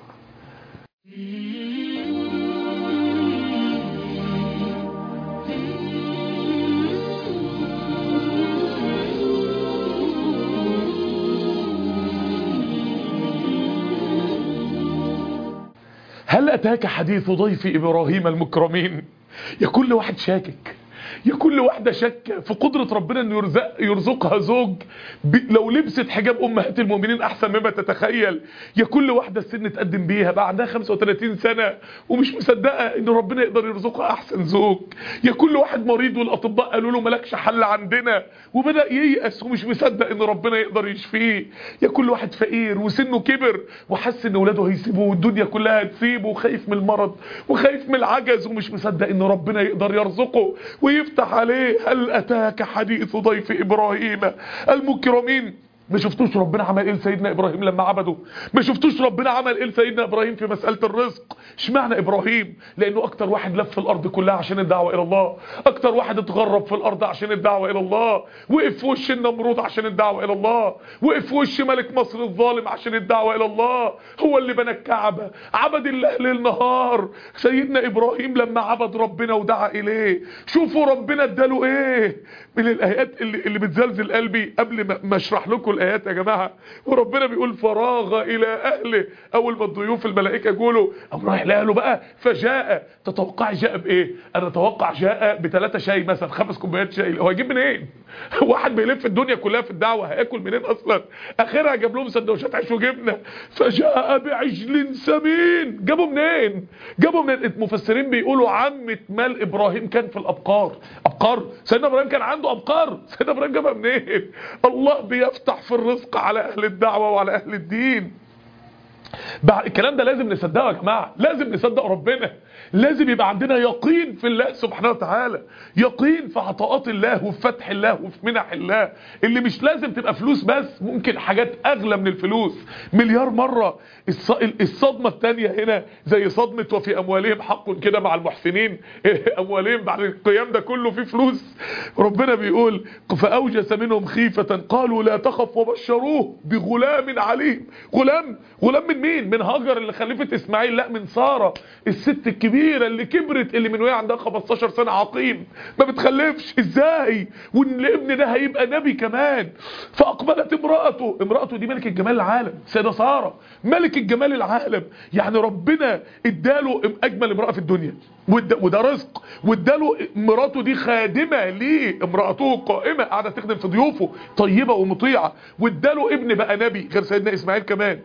هل أتاك حديث ضيف إبراهيم المكرمين؟ يا كل واحد شاكك، يا كل واحدة شك في قدرة ربنا انه يرزق يرزقها زوج لو لبست حجاب امهات المؤمنين احسن مما تتخيل. يا كل واحدة السن تقدم بيها بقى عندها خمسة وثلاثين سنة ومش مصدقة ان ربنا يقدر يرزقها احسن زوج. يا كل واحد مريض والاطباء قالوا له مالكش حل عندنا وبدأ ييأس ومش مصدق ان ربنا يقدر يشفيه. يا كل واحد فقير وسنه كبر وحس ان اولاده هيسيبوه والدنيا كلها هتسيبه وخايف من المرض وخايف من العجز ومش مصدق ان ربنا يقدر يرزقه ويفتح عليه. هل أتاك حديث ضيف إبراهيم المكرمين؟ ما شفتوش ربنا عمل ايه لسيدنا ابراهيم لما عبده؟ ما شفتوش ربنا عمل ايه لسيدنا ابراهيم في مسألة الرزق؟ اشمعنى ابراهيم؟ لانه اكتر واحد لف في الارض كلها عشان الدعوة الى الله، اكتر واحد اتغرب في الارض عشان الدعوة الى الله، وقف في وش النمرود عشان الدعوة الى الله، وقف في وش ملك مصر الظالم عشان الدعوة الى الله، هو اللي بنى الكعبة، عبد الله ليل نهار. سيدنا ابراهيم لما عبد ربنا ودعا اليه شوفوا ربنا اداله ايه. من الايات اللي, اللي بتزلزل قلبي قبل ما اشرح لكم الايات يا جماعه، وربنا بيقول فراغ الى اهله. اول ما الضيوف الملائكه يقولوا قام رايح لاهله بقى فجاء. تتوقع جاء بايه؟ انا اتوقع جاء بثلاثه شاي مثلا، خمس كوبايات شاي. هو هيجيب منين؟ واحد بيلف الدنيا كلها في الدعوه هياكل منين اصلا؟ اخرها جاب لهم سندوتشات عيش وجبنه. فجاء بعجل سمين. جابوا منين؟ جابوا من المفسرين بيقولوا عمه مال ابراهيم كان في الابقار. ابقار؟ سيدنا ابراهيم كان عنده ابقار؟ سيدنا ابراهيم جابها منين؟ الله بيفتح في الرزق على اهل الدعوه وعلى اهل الدين. الكلام ده لازم نصدقه يا جماعه، لازم نصدق ربنا، لازم يبقى عندنا يقين في الله سبحانه وتعالى، يقين في عطاءات الله وفي فتح الله وفي منح الله اللي مش لازم تبقى فلوس بس، ممكن حاجات اغلى من الفلوس مليار مره. الصدمه الثانيه هنا زي صدمه وفي اموالهم حق كده مع المحسنين. اموالهم بعد القيام ده كله في فلوس. ربنا بيقول فاوجس منهم خيفه قالوا لا تخف وبشروه بغلام عليم. غلام؟ غلام من مين؟ من هاجر اللي خلفت اسماعيل؟ لا، من ساره الست الكبيره اللي كبرت، اللي من وهي عندها خمستاشر سنه عقيم ما بتخلفش. ازاي؟ وان الابن ده هيبقى نبي كمان. فاقبلت امراته، امراته دي ملك الجمال العالم، سيده ساره ملك الجمال العالم. يعني ربنا اداله اجمل امراه في الدنيا وده رزق، واداله مراته دي خادمه ليه، امراته قائمه قاعده تخدم في ضيوفه طيبه ومطيعه، واداله ابن بقى نبي غير سيدنا اسماعيل كمان،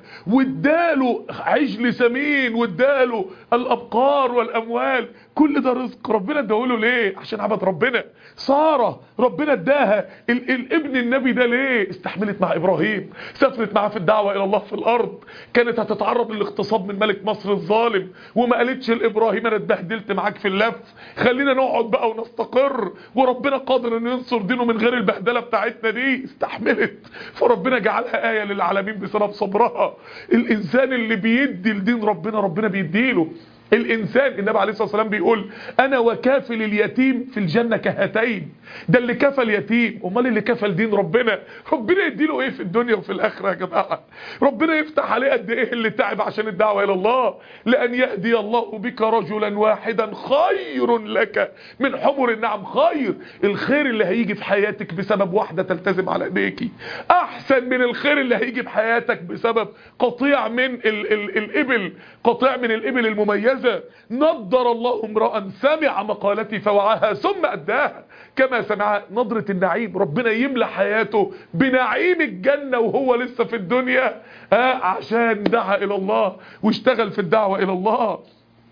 واداله عجل سمين، واداله الابقار والاموال. كل ده رزق ربنا اداله ليه؟ عشان عبد ربنا. ساره ربنا اداها ال الابن النبي ده ليه؟ استحملت مع ابراهيم، سافرت معاه في الدعوه الى الله في الارض، كانت هتتعرض للاغتصاب من ملك مصر الظالم وما قالتش لابراهيم انا اتبهدلت معاك في اللف، خلينا نقعد بقى ونستقر وربنا قادر انه ينصر دينه من غير البهدله بتاعتنا دي. استحملت، فربنا جعلها ايه للعالمين بسبب صبرها. الانسان اللي بيدي لدين ربنا ربنا بيديله. الانسان النبي عليه الصلاه والسلام بيقول انا وكافل اليتيم في الجنه كهاتين. ده اللي كفل يتيم، امال اللي كفل دين ربنا ربنا يديله ايه في الدنيا وفي الاخره يا جماعه؟ ربنا يفتح عليه قد ايه اللي تعب عشان الدعوه الى الله. لان يهدي الله بك رجلا واحدا خير لك من حمر النعم. خير، الخير اللي هيجي في حياتك بسبب واحده تلتزم على ايديكي احسن من الخير اللي هيجي في حياتك بسبب قطيع من ال ال الابل، قطيع من الابل المميزه. نضر الله امرأ سمع مقالتي فوعاها ثم أداها كما سمعها. نظرة النعيم، ربنا يملى حياته بنعيم الجنة وهو لسه في الدنيا آه عشان دعا إلى الله واشتغل في الدعوة إلى الله.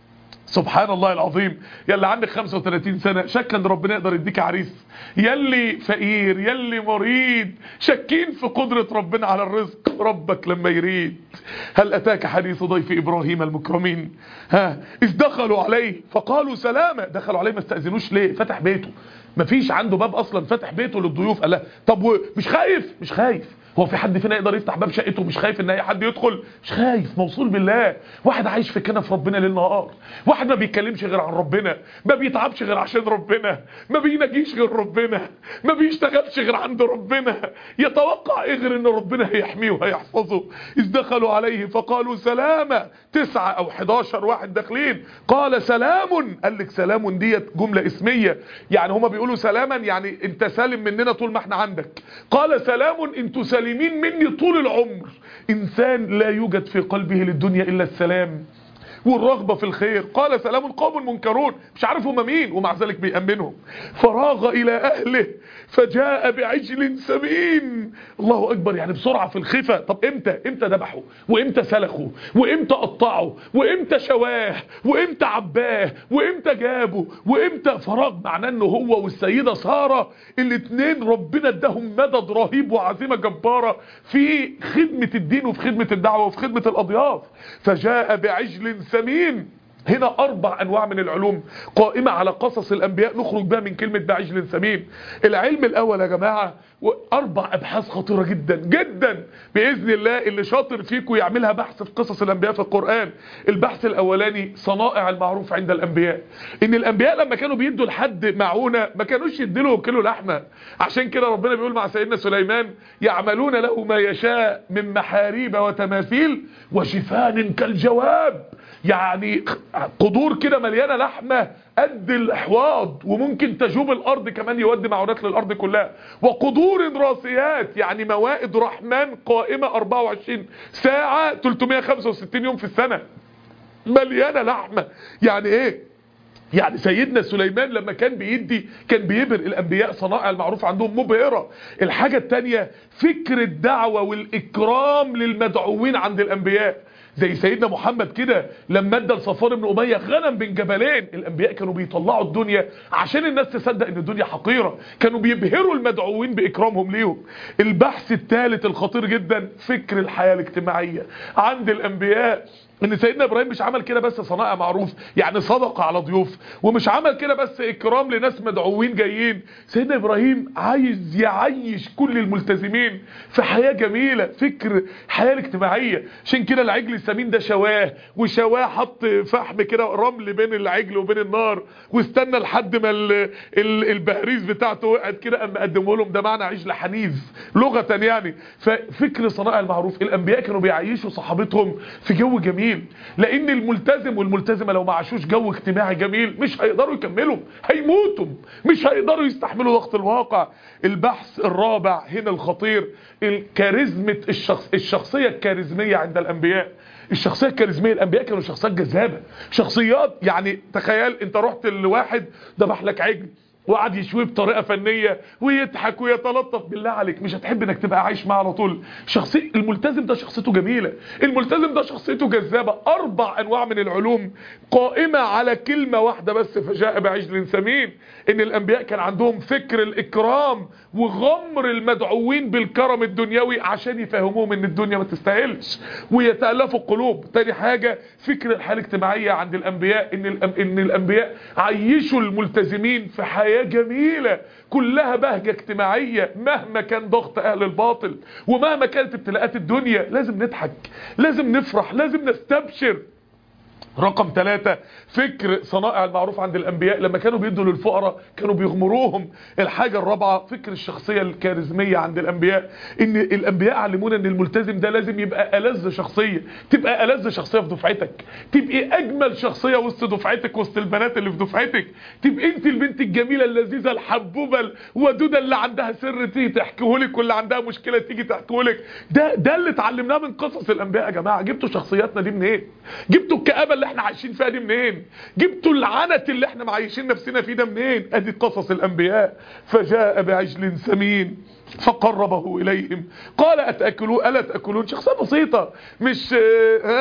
سبحان الله العظيم. يلي عندك خمسة وثلاثين سنة شك ان ربنا يقدر يديك عريس، يلي فقير، يلي مريض، شاكين في قدرة ربنا على الرزق، ربك لما يريد. هل اتاك حديث ضيف ابراهيم المكرمين؟ ها اذ دخلوا عليه فقالوا سلاما. دخلوا عليه ما استأذنوش ليه؟ فتح بيته، مفيش عنده باب اصلا، فتح بيته للضيوف. قال لا طب مش خايف؟ مش خايف. هو في حد فينا يقدر يفتح باب شقته مش خايف ان اي حد يدخل؟ مش خايف، موصول بالله. واحد عايش في كنف ربنا ليل نهار، واحد ما بيتكلمش غير عن ربنا، ما بيتعبش غير عشان ربنا، ما بينجيش غير ربنا، ما بيشتغلش غير عند ربنا، يتوقع ايه غير ان ربنا هيحميه وهيحفظه. اذ دخلوا عليه فقالوا سلاما. تسعة او حداشر واحد داخلين، قال سلام. قال لك سلام ديت جملة اسمية، يعني هما بيقولوا سلاما يعني انت سالم مننا طول ما احنا عندك. قال سلام انتوا سالمين مني طول العمر. انسان لا يوجد في قلبه للدنيا الا السلام والرغبة في الخير. قال سلام قوم منكرون، مش عارف هم مين ومع ذلك بيأمنهم. فراغ الى اهله فجاء بعجل سمين. الله اكبر، يعني بسرعة في الخفة. طب امتى امتى ذبحوا وامتى سلخوا وامتى قطعوا وامتى شواه وامتى عباه وامتى جابوا وامتى؟ فراغ معناه انه هو والسيدة سارة الاثنين ربنا اداهم مدد رهيب وعزيمة جبارة في خدمة الدين وفي خدمة الدعوة وفي خدمة الاضياف. فجاء بعجل سمين. هنا اربع انواع من العلوم قائمة على قصص الانبياء نخرج بها من كلمة بعجل سمين. العلم الاول يا جماعة واربع ابحاث خطيرة جدا جدا باذن الله، اللي شاطر فيكم يعملها بحث في قصص الانبياء في القرآن. البحث الاولاني صنائع المعروف عند الانبياء. ان الانبياء لما كانوا بيدوا لحد معونة ما كانوش يديله كيلو لحمة. عشان كده ربنا بيقول مع سيدنا سليمان يعملون له ما يشاء من محاريب وتماثيل وشفان كالجواب، يعني قدور كده مليانة لحمة قد الاحواض وممكن تجوب الارض، كمان يودي معونات للارض كلها. وقدور راسيات يعني موائد رحمن قائمة اربعة وعشرين ساعة ثلاثمائة وخمسة وستين يوم في السنة، مليانة لحمة. يعني ايه؟ يعني سيدنا سليمان لما كان بيدي كان بيبر. الانبياء صنائع المعروف عندهم مبهرة. الحاجة التانية فكر الدعوة والاكرام للمدعوين عند الانبياء. زي سيدنا محمد كده لما ادى لصفوان بن اميه غنم بين جبلين. الانبياء كانوا بيطلعوا الدنيا عشان الناس تصدق ان الدنيا حقيره، كانوا بيبهروا المدعوين باكرامهم ليهم. البحث الثالث الخطير جدا فكر الحياه الاجتماعيه عند الانبياء. ان سيدنا ابراهيم مش عمل كده بس صنائع معروف يعني صدقه على ضيوف، ومش عمل كده بس اكرام لناس مدعوين جايين. سيدنا ابراهيم عايز يعيش كل الملتزمين في حياه جميله، فكر حياه الاجتماعيه. عشان كده العجل السمين ده شواه، وشواه حط فحم كده رمل بين العجل وبين النار، واستنى لحد ما البهريز بتاعته وقعت كده اما قدمه لهم. ده معنى عجل حنيذ لغه يعني. ففكر صنائع المعروف الانبياء كانوا بيعيشوا صحابتهم في جو جميل، لان الملتزم والملتزمه لو ما عاشوش جو اجتماعي جميل مش هيقدروا يكملوا، هيموتوا، مش هيقدروا يستحملوا ضغط الواقع. البحث الرابع هنا الخطير الكاريزمة الشخص الشخصيه الكاريزميه عند الانبياء. الشخصيه الكاريزميه الانبياء كانوا شخصيات جذابه، شخصيات يعني تخيل انت رحت لواحد ذبح لك عجل وقعد يشويه بطريقه فنيه ويضحك ويتلطف، بالله عليك مش هتحب انك تبقى عايش معاه على طول؟ شخصيه الملتزم ده شخصيته جميله، الملتزم ده شخصيته جذابه. اربع انواع من العلوم قائمه على كلمه واحده بس فجاء بعجل سمين. ان الانبياء كان عندهم فكر الاكرام وغمر المدعوين بالكرم الدنيوي عشان يفهموهم ان الدنيا ما تستاهلش ويتالفوا القلوب. تاني حاجه فكر الحياه الاجتماعيه عند الانبياء. ان الأم... ان الانبياء عيشوا الملتزمين في حياه جميلة كلها بهجة اجتماعية. مهما كان ضغط اهل الباطل ومهما كانت ابتلاءات الدنيا لازم نضحك، لازم نفرح، لازم نستبشر. رقم ثلاثة فكر صنائع المعروف عند الانبياء لما كانوا بيدوا للفقراء كانوا بيغمروهم. الحاجة الرابعة فكر الشخصية الكاريزمية عند الانبياء. ان الانبياء علمونا ان الملتزم ده لازم يبقى ألذ شخصية، تبقى ألذ شخصية في دفعتك، تبقى اجمل شخصية وسط دفعتك وسط البنات اللي في دفعتك، تبقى انت البنت الجميلة اللذيذة الحبوبة الودودة اللي عندها سر تيجي تحكيهولك واللي عندها مشكلة تيجي تحكيهولك. ده ده اللي اتعلمناه من قصص الانبياء يا جماعة. جبتوا شخصياتنا دي منين؟ جبتوا الكآبة اللي احنا عايشين فيها دي منين؟ جبتوا العنت اللي احنا معايشين نفسنا فيه ده منين؟ ادي قصص الانبياء. فجاء بعجل سمين فقربه اليهم قال اتاكلون الا تاكلون. شخصيه بسيطه، مش ها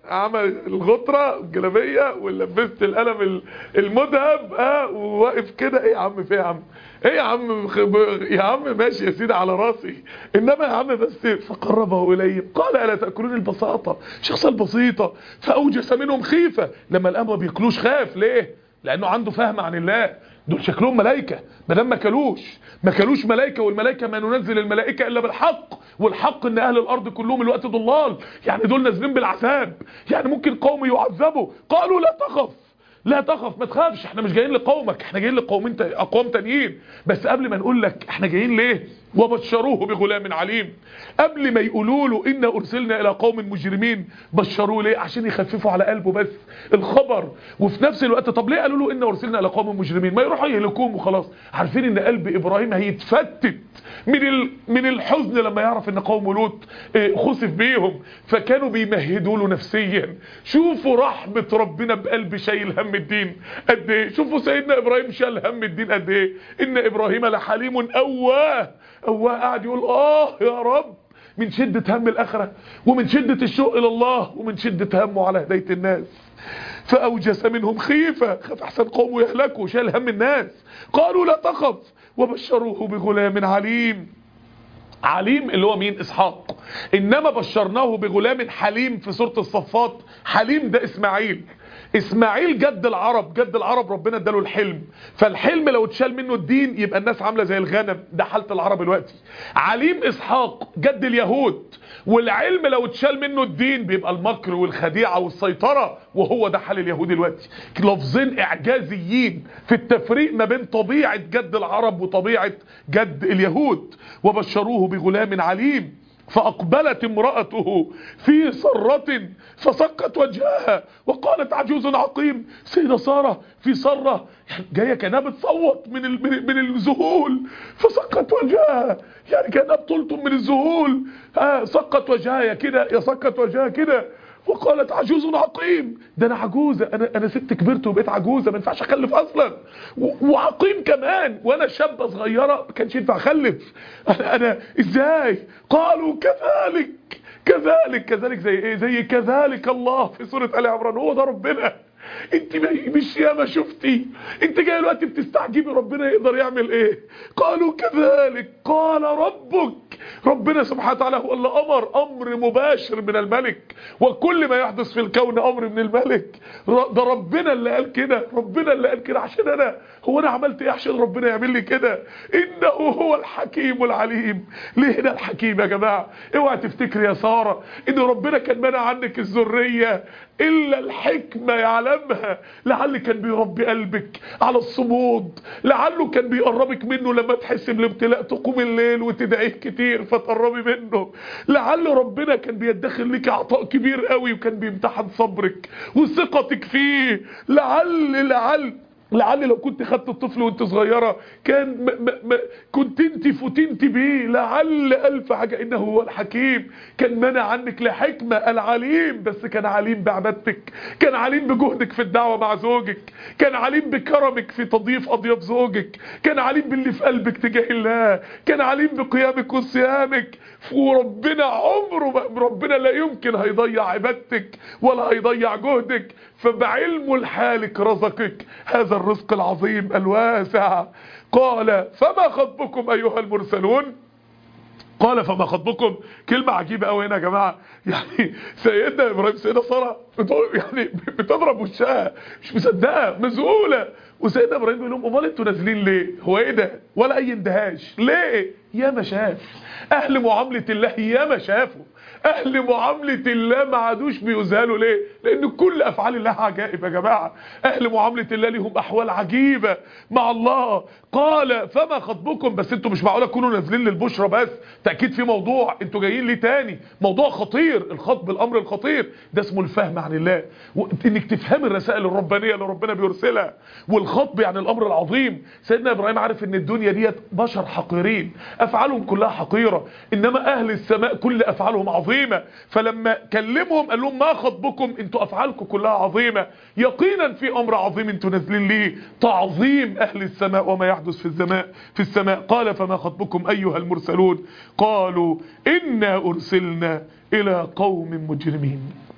عمل الغطره الجلابيه ولبست القلم المذهب اه وواقف كده. ايه يا عم في يا عم ايه يا عم يا عم ماشي يا سيدي على راسي، انما يا عم بس. فقربه اليه قال الا تاكلون البساطه، شخصيه البسيطه. فاوجس منهم خيفه، لما الامر ما بياكلوش خاف. ليه؟ لانه عنده فهم عن الله. دول شكلهم ملائكه، ما دام ما كلوش ما كلوش ملائكه، والملائكه ما ننزل الملائكه الا بالحق، والحق ان اهل الارض كلهم الوقت ضلال، يعني دول نازلين بالعذاب، يعني ممكن قوم يعذبوا. قالوا لا تخف لا تخف، ما تخافش، احنا مش جايين لقومك، احنا جايين لقومين اقوام تانيين. بس قبل ما نقول لك احنا جايين ليه، وبشروه بغلام عليم، قبل ما يقولوا له إنا أرسلنا إلى قوم مجرمين، بشروه ليه؟ عشان يخففوا على قلبه بس الخبر. وفي نفس الوقت طب ليه قالوا له إنا أرسلنا إلى قوم مجرمين؟ ما يروحوا يهلكوهم وخلاص. عارفين ان قلب ابراهيم هيتفتت من من الحزن لما يعرف ان قوم لوط خسف بيهم، فكانوا بيمهدوا له نفسيا. شوفوا رحمة ربنا بقلب شايل هم الدين قد ايه، شوفوا سيدنا ابراهيم شال هم الدين قد ايه. ان ابراهيم لحليم اواه اواه، قاعد يقول اه يا رب من شدة هم الاخرة، ومن شدة الشوق الى الله، ومن شدة همه على هداية الناس. فاوجس منهم خيفة، خاف احسن قومه يهلكوا، شال هم الناس. قالوا لا تخف وبشروه بغلام عليم. عليم اللي هو مين؟ اسحاق. انما بشرناه بغلام حليم في سورة الصفات. حليم ده اسماعيل. اسماعيل جد العرب، جد العرب ربنا اداله الحلم، فالحلم لو اتشال منه الدين يبقى الناس عامله زي الغنم، ده حاله العرب دلوقتي. عليم اسحاق جد اليهود، والعلم لو اتشال منه الدين بيبقى المكر والخديعه والسيطره، وهو ده حال اليهود دلوقتي. لفظين اعجازيين في التفريق ما بين طبيعه جد العرب وطبيعه جد اليهود. وبشروه بغلام عليم فأقبلت امرأته في صرة فصكت وجهها وقالت عجوز عقيم. سيدة سارة في صرة جاية كانها بتصوت من من الذهول، فصكت وجهها، يعني كانها بتلطم من الذهول. آه صكت وجهها يا كده يا صكت وجهها كده. وقالت عجوز عقيم، ده انا عجوزه، انا انا ست كبرت وبقيت عجوزه، ما ينفعش اخلف اصلا، وعقيم كمان، وانا شابه صغيره ما كانش ينفع اخلف. انا انا ازاي؟ قالوا كذلك كذلك كذلك زي ايه؟ زي كذلك الله في سوره ال عمران. هو ده ربنا. انت مش ياما شفتي، انت جاي الوقت بتستعجبي ربنا يقدر يعمل ايه. قالوا كذلك قال ربك. ربنا سبحانه وتعالى هو اللي امر امر مباشر من الملك، وكل ما يحدث في الكون امر من الملك. ده ربنا اللي قال كده، ربنا اللي قال كده عشان انا، هو انا عملت ايه عشان ربنا يعمل لي كده؟ انه هو الحكيم العليم. ليه هنا الحكيم يا جماعه؟ اوعى تفتكر يا ساره ان ربنا كان منع عنك الذريه الا الحكمه يعلمها. لعل كان بيربي قلبك على الصمود، لعله كان بيقربك منه لما تحس بالابتلاء تقوم الليل وتدعيه كتير فتقربي منه. لعل ربنا كان بيدخل لك عطاء كبير قوي وكان بيمتحن صبرك وثقتك فيه. لعل لعل لعل لو كنت خدت الطفل وانت صغيرة كان م م م كنت انت فتنت بيه. لعل الف حاجة. انه هو الحكيم. كان منع عنك لحكمة. العليم بس كان عليم بعبادتك، كان عليم بجهدك في الدعوة مع زوجك، كان عليم بكرمك في تضييف اضياف زوجك، كان عليم باللي في قلبك تجاه الله، كان عليم بقيامك وصيامك. وربنا عمره ربنا لا يمكن هيضيع عبادتك ولا هيضيع جهدك، فبعلمه لحالك رزقك هذا الرزق العظيم الواسع. قال فما خطبكم ايها المرسلون. قال فما خطبكم، كلمة عجيبة قوي هنا يا جماعة. يعني سيدنا ابراهيم سيدة سارة يعني بتضرب وشها مش مصدقة مذهولة، وسيدنا ابراهيم بيقول لهم امال انتوا نازلين ليه؟ هو ايه ده؟ ولا اي اندهاش. ليه؟ يا ما شاف اهل معاملة الله، يا ما شافوا اهل معاملة الله ما عادوش بيذهلوا. ليه؟ لان كل افعال الله عجائب يا جماعة. اهل معاملة الله لهم احوال عجيبة مع الله. قال فما خطبكم، بس انتوا مش معقولة تكونوا نازلين للبشرى بس، تأكيد في موضوع انتوا جايين ليه تاني، موضوع خطير. الخطب الامر الخطير ده اسمه الفهم عن الله، انك تفهم الرسائل الربانية اللي ربنا بيرسلها. والخطب يعني الامر العظيم. سيدنا ابراهيم عارف ان الدنيا ديت بشر حقيرين، افعالهم كلها حقيرة، انما اهل السماء كل افعالهم عظيمة. فلما كلمهم قال لهم ما خطبكم، انتوا افعالكم كلها عظيمة، يقينا في امر عظيم انتوا نازلين ليه، تعظيم اهل السماء وما يحدث في السماء في السماء. قال فما خطبكم ايها المرسلون. قالوا انا ارسلنا الى قوم مجرمين.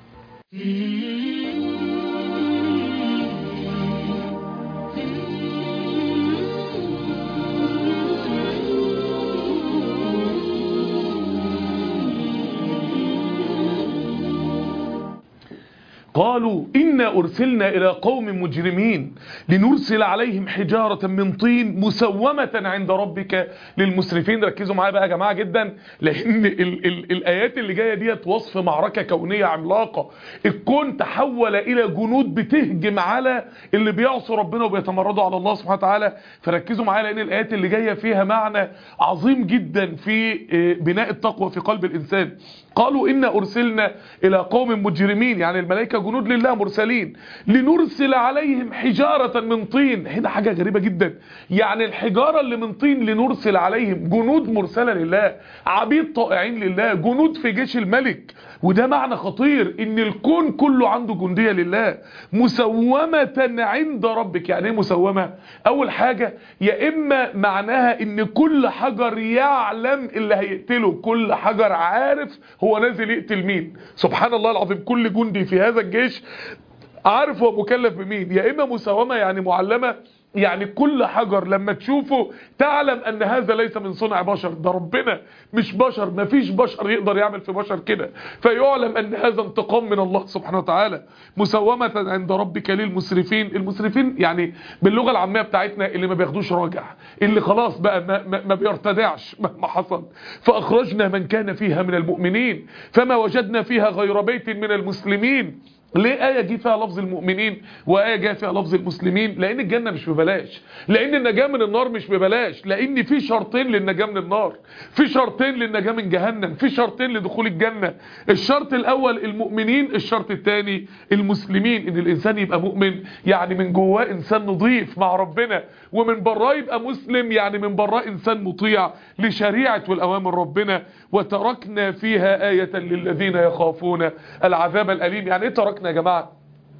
قالوا إنا أرسلنا إلى قوم مجرمين لنرسل عليهم حجارة من طين مسومة عند ربك للمسرفين. ركزوا معايا بقى يا جماعة جدا، لأن ال ال الآيات اللي جاية ديت وصف معركة كونية عملاقة. الكون تحول إلى جنود بتهجم على اللي بيعصوا ربنا وبيتمردوا على الله سبحانه وتعالى. فركزوا معايا لأن الآيات اللي جاية فيها معنى عظيم جدا في بناء التقوى في قلب الإنسان. قالوا إنا أرسلنا إلى قوم مجرمين، يعني الملائكة جنود لله مرسلين، لنرسل عليهم حجارة من طين. هنا حاجة غريبة جدا، يعني الحجارة اللي من طين لنرسل عليهم جنود مرسلة لله، عبيد طائعين لله، جنود في جيش الملك. وده معنى خطير، ان الكون كله عنده جندية لله مسومة عند ربك. يعني ايه مسومة؟ اول حاجة يا اما معناها ان كل حجر يعلم اللي هيقتله، كل حجر عارف هو نازل يقتل مين. سبحان الله العظيم، كل جندي في هذا الجيش عارف هو مكلف بمين. يا اما مسومة يعني معلمة، يعني كل حجر لما تشوفه تعلم ان هذا ليس من صنع بشر، ده ربنا مش بشر، مفيش بشر يقدر يعمل في بشر كده، فيعلم ان هذا انتقام من الله سبحانه وتعالى. مسومة عند ربك للمسرفين. المسرفين يعني باللغة العامية بتاعتنا اللي ما بياخدوش راجع، اللي خلاص بقى ما, ما, ما بيرتدعش مهما حصل. فاخرجنا من كان فيها من المؤمنين فما وجدنا فيها غير بيت من المسلمين. ليه آية جه فيها لفظ المؤمنين وآية جه فيها لفظ المسلمين؟ لأن الجنة مش ببلاش، لأن النجاة من النار مش ببلاش، لأن في شرطين للنجاة من النار، في شرطين للنجاة من جهنم، في شرطين لدخول الجنة. الشرط الأول المؤمنين، الشرط الثاني المسلمين. إن الإنسان يبقى مؤمن يعني من جواه إنسان نظيف مع ربنا، ومن براه يبقى مسلم يعني من براه إنسان مطيع لشريعة والأوامر ربنا. وتركنا فيها آية للذين يخافون العذاب الأليم. يعني إيه تركنا يا جماعة؟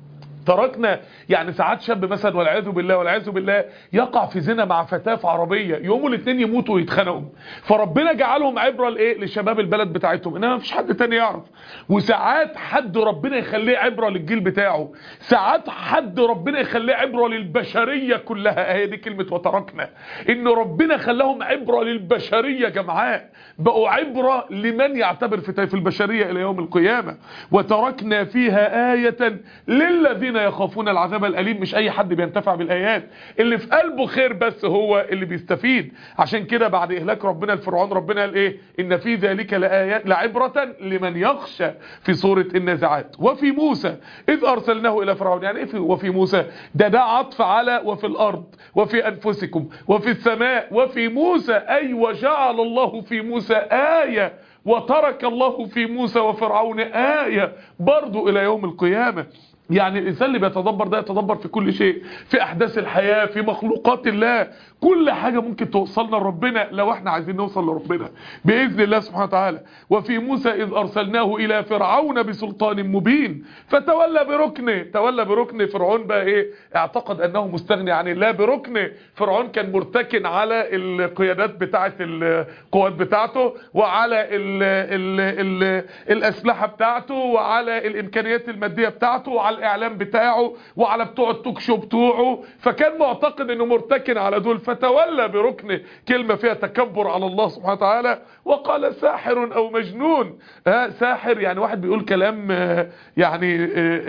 تركنا يعني ساعات شاب مثلا والعياذ بالله والعياذ بالله يقع في زنا مع فتاة في عربية، يقوموا الاثنين يموتوا ويتخانقوا، فربنا جعلهم عبرة لايه؟ لشباب البلد بتاعتهم، انما مفيش حد تاني يعرف. وساعات حد ربنا يخليه عبرة للجيل بتاعه، ساعات حد ربنا يخليه عبرة للبشرية كلها. هي دي كلمة وتركنا، ان ربنا خلاهم عبرة للبشرية جمعاء، بقوا عبرة لمن يعتبر في البشرية الى يوم القيامة. وتركنا فيها آية للذين يخافون العذاب الأليم. مش أي حد بينتفع بالآيات، اللي في قلبه خير بس هو اللي بيستفيد. عشان كده بعد إهلاك ربنا الفرعون ربنا قال إيه؟ إن في ذلك لآيات لعبرة لمن يخشى في سورة النازعات. وفي موسى إذ أرسلناه إلى فرعون. يعني إيه في وفي موسى؟ ده ده عطف على وفي الأرض وفي أنفسكم وفي السماء وفي موسى، أي وجعل الله في موسى آية، وترك الله في موسى وفرعون آية برضو إلى يوم القيامة. يعني الإنسان اللي بيتدبر ده يتدبر في كل شيء، في أحداث الحياة، في مخلوقات الله، كل حاجة ممكن توصلنا لربنا لو احنا عايزين نوصل لربنا بإذن الله سبحانه وتعالى. وفي موسى إذ أرسلناه إلى فرعون بسلطان مبين فتولى بركنه. تولى بركنه، فرعون بقى إيه؟ اعتقد أنه مستغني عن الله بركنه. فرعون كان مرتكن على القيادات بتاعة القوات بتاعته، وعلى ال ال ال الأسلحة بتاعته، وعلى الإمكانيات المادية بتاعته، وعلى الإعلام بتاعه، وعلى بتوع التوك شو بتوعه. فكان معتقد أنه مرتكن على دول، فتولى بركنه، كلمة فيها تكبر على الله سبحانه وتعالى. وقال ساحر أو مجنون. ها ساحر يعني واحد بيقول كلام يعني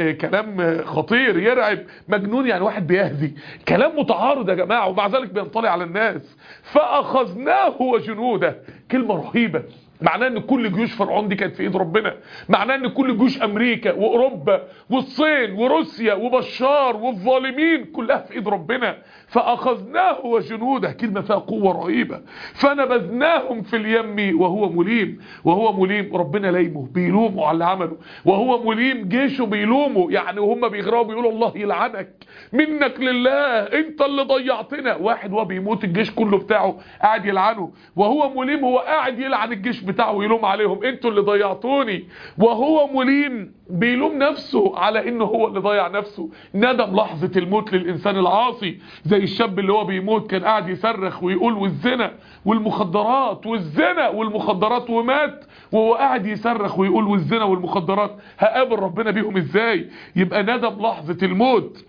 كلام خطير يرعب، مجنون يعني واحد بيهزي، كلام متعارض يا جماعة، ومع ذلك بينطلي على الناس. فأخذناه وجنوده، كلمة رهيبة. معناه ان كل جيوش فرعون دي كانت في ايد ربنا، معناه ان كل جيوش امريكا واوروبا والصين وروسيا وبشار والظالمين كلها في ايد ربنا. فاخذناه وجنوده، كلمه فيها قوه رهيبه. فنبذناهم في اليم وهو مليم. وهو مليم ربنا لايمه، بيلومه على اللي عمله، وهو مليم جيشه بيلومه، يعني وهم بيغرقوا بيقولوا الله يلعنك، منك لله، انت اللي ضيعتنا. واحد وهو بيموت الجيش كله بتاعه قاعد يلعنه، وهو مليم هو قاعد يلعن الجيش بتاعه ويلوم عليهم، انتوا اللي ضيعتوني. وهو مليم بيلوم نفسه على انه هو اللي ضيع نفسه. ندم لحظة الموت للإنسان العاصي، زي زي الشاب اللي هو بيموت كان قاعد يصرخ ويقول والزنا والمخدرات والزنا والمخدرات ومات وهو قاعد يصرخ ويقول والزنا والمخدرات، هقابل ربنا بيهم ازاي؟ يبقى ندم لحظة الموت.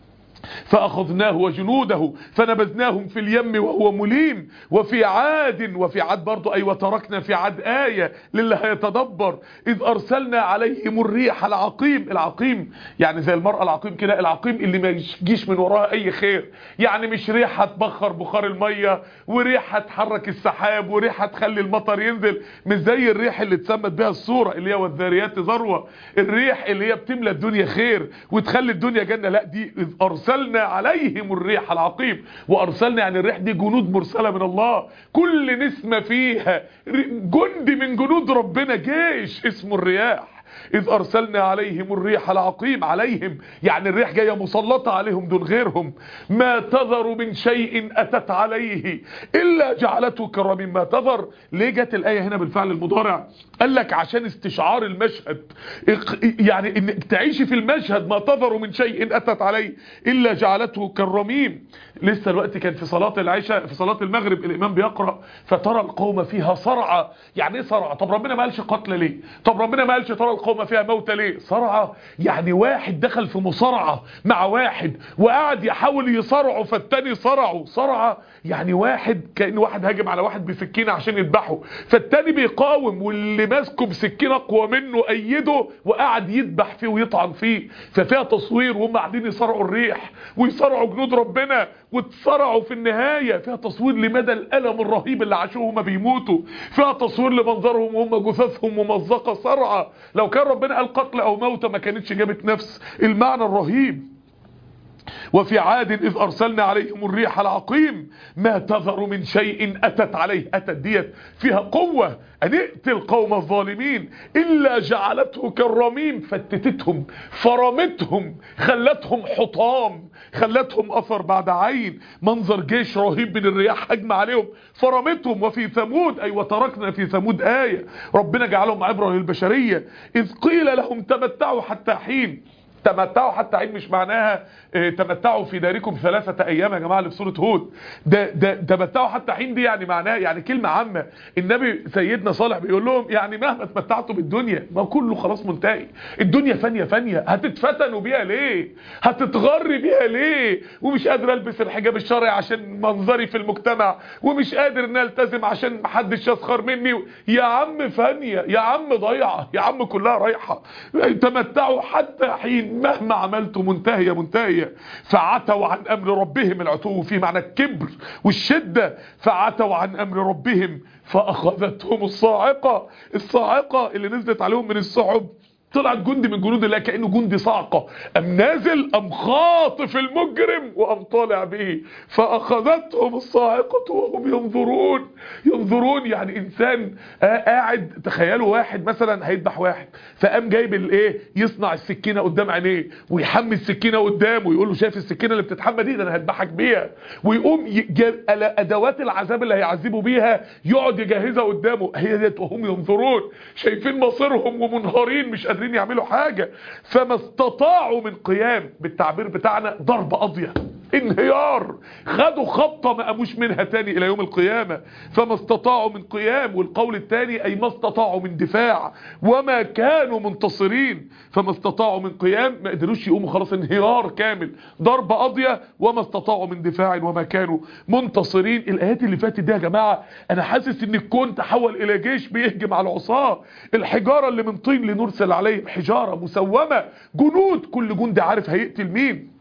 فأخذناه وجنوده فنبذناهم في اليم وهو مليم. وفي عاد، وفي عاد برضو أي وتركنا في عاد آية للي هيتدبر، إذ أرسلنا عليهم الريح العقيم. العقيم يعني زي المرأة العقيم كده، العقيم اللي ما يجيش من وراها أي خير، يعني مش ريحة تبخر بخار المية وريحة تحرك السحاب وريحة تخلي المطر ينزل، مش زي الريح اللي اتسمت بها السورة اللي هي والذاريات ذروة، الريح اللي هي بتملى الدنيا خير وتخلي الدنيا جنة. لا، دي إذ أرسلنا عليهم الريح العقيم. وأرسلنا يعني الريح دي جنود مرسلة من الله، كل نسمة فيها جند من جنود ربنا، جيش اسمه الرياح. إذ أرسلنا عليهم الريح العقيم، عليهم يعني الريح جاية مسلطة عليهم دون غيرهم. ما تذر من شيء أتت عليه إلا جعلته كرميم. ما تذر ليه جت الآية هنا بالفعل المضارع؟ قال لك عشان استشعار المشهد، يعني انك تعيشي في المشهد. ما تذر من شيء أتت عليه إلا جعلته كالرميم. لسه الوقت كان في صلاة العشاء، في صلاة المغرب الإمام بيقرأ فترى القوم فيها صرعى. يعني ايه صرعى؟ طب ربنا ما قالش قتل ليه؟ طب ربنا ما قالش ترى القوم فيها موت ليه؟ صرعى يعني واحد دخل في مصارعة مع واحد وقعد يحاول يصرعه فالتاني صرعه. صرعى يعني واحد كأن واحد هاجم على واحد بسكينة عشان يذبحه، فالتاني بيقاوم واللي ماسكه بسكينة اقوى منه ايده وقعد يذبح فيه ويطعن فيه. ففيها تصوير وهم قاعدين يصرعوا الريح ويصرعوا جنود ربنا وتصرعوا في النهاية. فيها تصوير لمدى الألم الرهيب اللي عاشوه وهم بيموتوا، فيها تصوير لمنظرهم وهم جثثهم ممزقة صرعى. لو كان ربنا قال قتل او موت ما كانتش جابت نفس المعنى الرهيب. وفي عاد إذ أرسلنا عليهم الريح العقيم ما تذر من شيء أتت عليه. أتت ديت فيها قوة، أن ائت القوم الظالمين إلا جعلته كالرميم. فتتتهم، فرمتهم، خلتهم حطام، خلتهم أثر بعد عين. منظر جيش رهيب من الرياح هجم عليهم فرمتهم. وفي ثمود أي وتركنا في ثمود آية، ربنا جعلهم عبرة للبشرية. إذ قيل لهم تمتعوا حتى حين. تمتعوا حتى حين مش معناها اه تمتعوا في داركم ثلاثة ايام يا جماعة اللي في سورة هود. ده ده تمتعوا حتى حين دي يعني معناها يعني كلمة عامة. النبي سيدنا صالح بيقول لهم يعني مهما تمتعتوا بالدنيا ما كله خلاص منتهي، الدنيا فانية فانية، هتتفتنوا بيها ليه؟ هتتغري بيها ليه؟ ومش قادر البس الحجاب الشرعي عشان منظري في المجتمع، ومش قادر ان التزم عشان محدش يسخر مني. يا عم فانية، يا عم ضيعة، يا عم كلها رايحة. تمتعوا حتى حين، مهما عملتوا منتهية منتهية. فعتوا عن امر ربهم، العتو فيه معنى الكبر والشدة. فعتوا عن امر ربهم فاخذتهم الصاعقة. الصاعقة اللي نزلت عليهم من السحب طلعت جندي من جنود الله، كأنه جندي صاعقة، ام نازل ام خاطف المجرم وام طالع به. فاخذتهم الصاعقة وهم ينظرون. ينظرون يعني انسان قاعد، تخيلوا واحد مثلا هيذبح واحد فقام جايب الايه، يصنع السكينة قدام عينيه ويحمي السكينة قدامه ويقول له شايف السكينة اللي بتتحمى دي، ده انا هذبحك بيها. ويقوم ادوات العذاب اللي هيعذبوا بيها يقعد يجهزها قدامه. هي ديت وهم ينظرون، شايفين مصيرهم ومنهارين مش قادرين يعملوا حاجة. فما استطاعوا من قيام، بالتعبير بتاعنا ضرب قاضية، انهيار، خدوا خبطة ما قاموش منها تاني الى يوم القيامة. فما استطاعوا من قيام، والقول الثاني اي ما استطاعوا من دفاع وما كانوا منتصرين. فما استطاعوا من قيام، ما قدروش يقوموا، خلاص انهيار كامل، ضرب قاضية. وما استطاعوا من دفاع وما كانوا منتصرين. الايات اللي فاتت دي يا جماعة انا حاسس ان الكون تحول الى جيش بيهجم على العصاة. الحجارة اللي من طين لنرسل عليهم حجارة مسومة، جنود كل جند عارف هيقتل مين.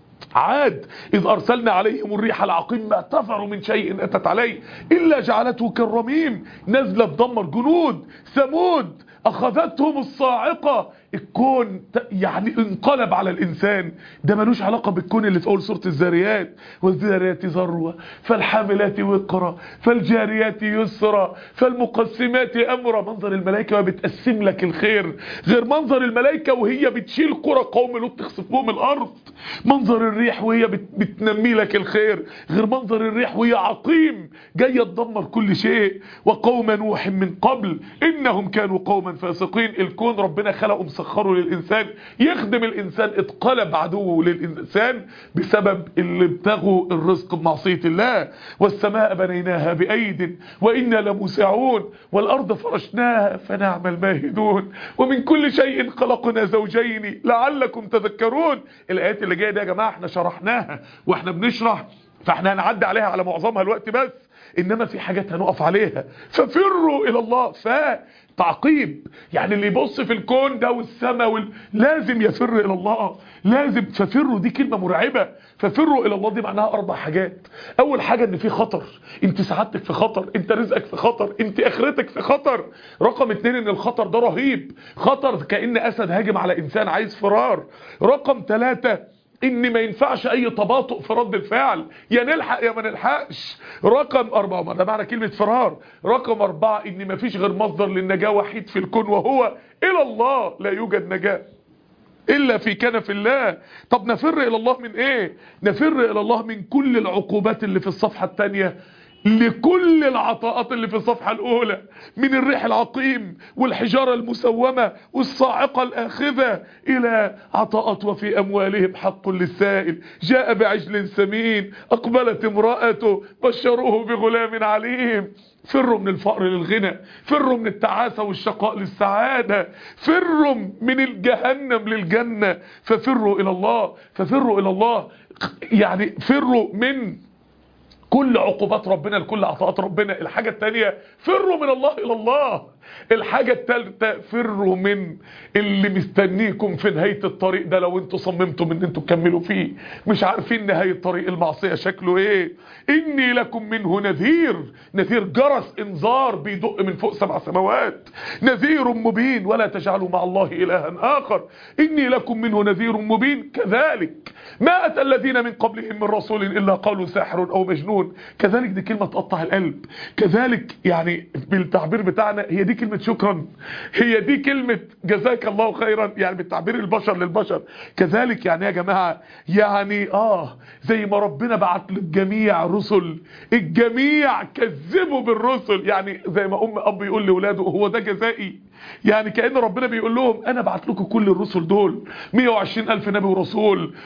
عاد إذ أرسلنا عليهم الريح العقيم ما تذر من شيء أتت عليه إلا جعلته كالرميم، نزلت دمر جنود. ثمود أخذتهم الصاعقة. الكون يعني انقلب على الإنسان. ده ملوش علاقة بالكون اللي في أول سورة الذاريات، والذاريات ذروة فالحاملات وقرا فالجاريات يسرا فالمقسمات أمرا. منظر الملائكة بتقسم لك الخير غير منظر الملائكة وهي بتشيل قرى قوم لوط تخسف بهم الأرض. منظر الريح وهي بت بتنمي لك الخير غير منظر الريح وهي عقيم جاية تدمر كل شيء. وقوم نوح من قبل إنهم كانوا قوما فاسقين. الكون ربنا خلقه مسخره للإنسان يخدم الإنسان، اتقلب عدوه للإنسان بسبب اللي ابتغوا الرزق بمعصية الله. والسماء بنيناها بأيد وإنا لموسعون والأرض فرشناها فنعم الماهدون ومن كل شيء خلقنا زوجين لعلكم تذكرون. الآيات اللي جاية دي يا جماعة احنا شرحناها واحنا بنشرح، فاحنا هنعدي عليها على معظمها الوقت بس، انما في حاجات هنقف عليها. ففروا الى الله، فتعقيب يعني اللي يبص في الكون ده والسماء وال... لازم يفر الى الله، لازم. ففروا دي كلمة مرعبة. ففروا الى الله دي معناها اربع حاجات. اول حاجة ان في خطر، انت سعادتك في خطر، انت رزقك في خطر، انت اخرتك في خطر. رقم اتنين ان الخطر ده رهيب، خطر كأن اسد هاجم على انسان عايز فرار. رقم ثلاثة ان ما ينفعش اي تباطؤ في رد الفعل، يا نلحق يا ما نلحقش. رقم اربعة، ده معنى كلمة فرار. رقم اربعة ان ما فيش غير مصدر للنجاة وحيد في الكون وهو الى الله، لا يوجد نجاة الا في كنف الله. طب نفر الى الله من ايه؟ نفر الى الله من كل العقوبات اللي في الصفحة الثانية لكل العطاءات اللي في الصفحة الأولى، من الريح العقيم والحجارة المسومة والصاعقة الآخذة إلى عطاءات وفي أموالهم حق للسائل جاء بعجل سمين أقبلت امرأته بشروه بغلام عليم. فروا من الفقر للغنى، فروا من التعاسة والشقاء للسعادة، فروا من الجهنم للجنة. ففروا إلى الله، ففروا إلى الله يعني فروا من كل عقوبات ربنا لكل عطاءات ربنا. الحاجة التانية فروا من الله إلى الله. الحاجة التالتة فروا من اللي مستنيكم في نهاية الطريق ده لو انتوا صممتم ان انتوا تكملوا فيه، مش عارفين نهاية طريق المعصية شكله ايه. اني لكم منه نذير، نذير جرس انذار بيدق من فوق سبع سماوات، نذير مبين ولا تجعلوا مع الله الها اخر. اني لكم منه نذير مبين. كذلك ما اتى الذين من قبلهم من رسول الا قالوا ساحر او مجنون. كذلك دي كلمة تقطع القلب. كذلك يعني بالتعبير بتاعنا هي دي كلمة شكرا، هي دي كلمة جزاك الله خيرا، يعني بالتعبير البشر للبشر. كذلك يعني يا جماعة يعني اه زي ما ربنا بعت للجميع رسل، الجميع كذبوا بالرسل. يعني زي ما ام اب يقول لاولاده هو ده جزائي، يعني كأن ربنا بيقول لهم انا بعت لكم كل الرسل دول مية وعشرين الف نبي ورسول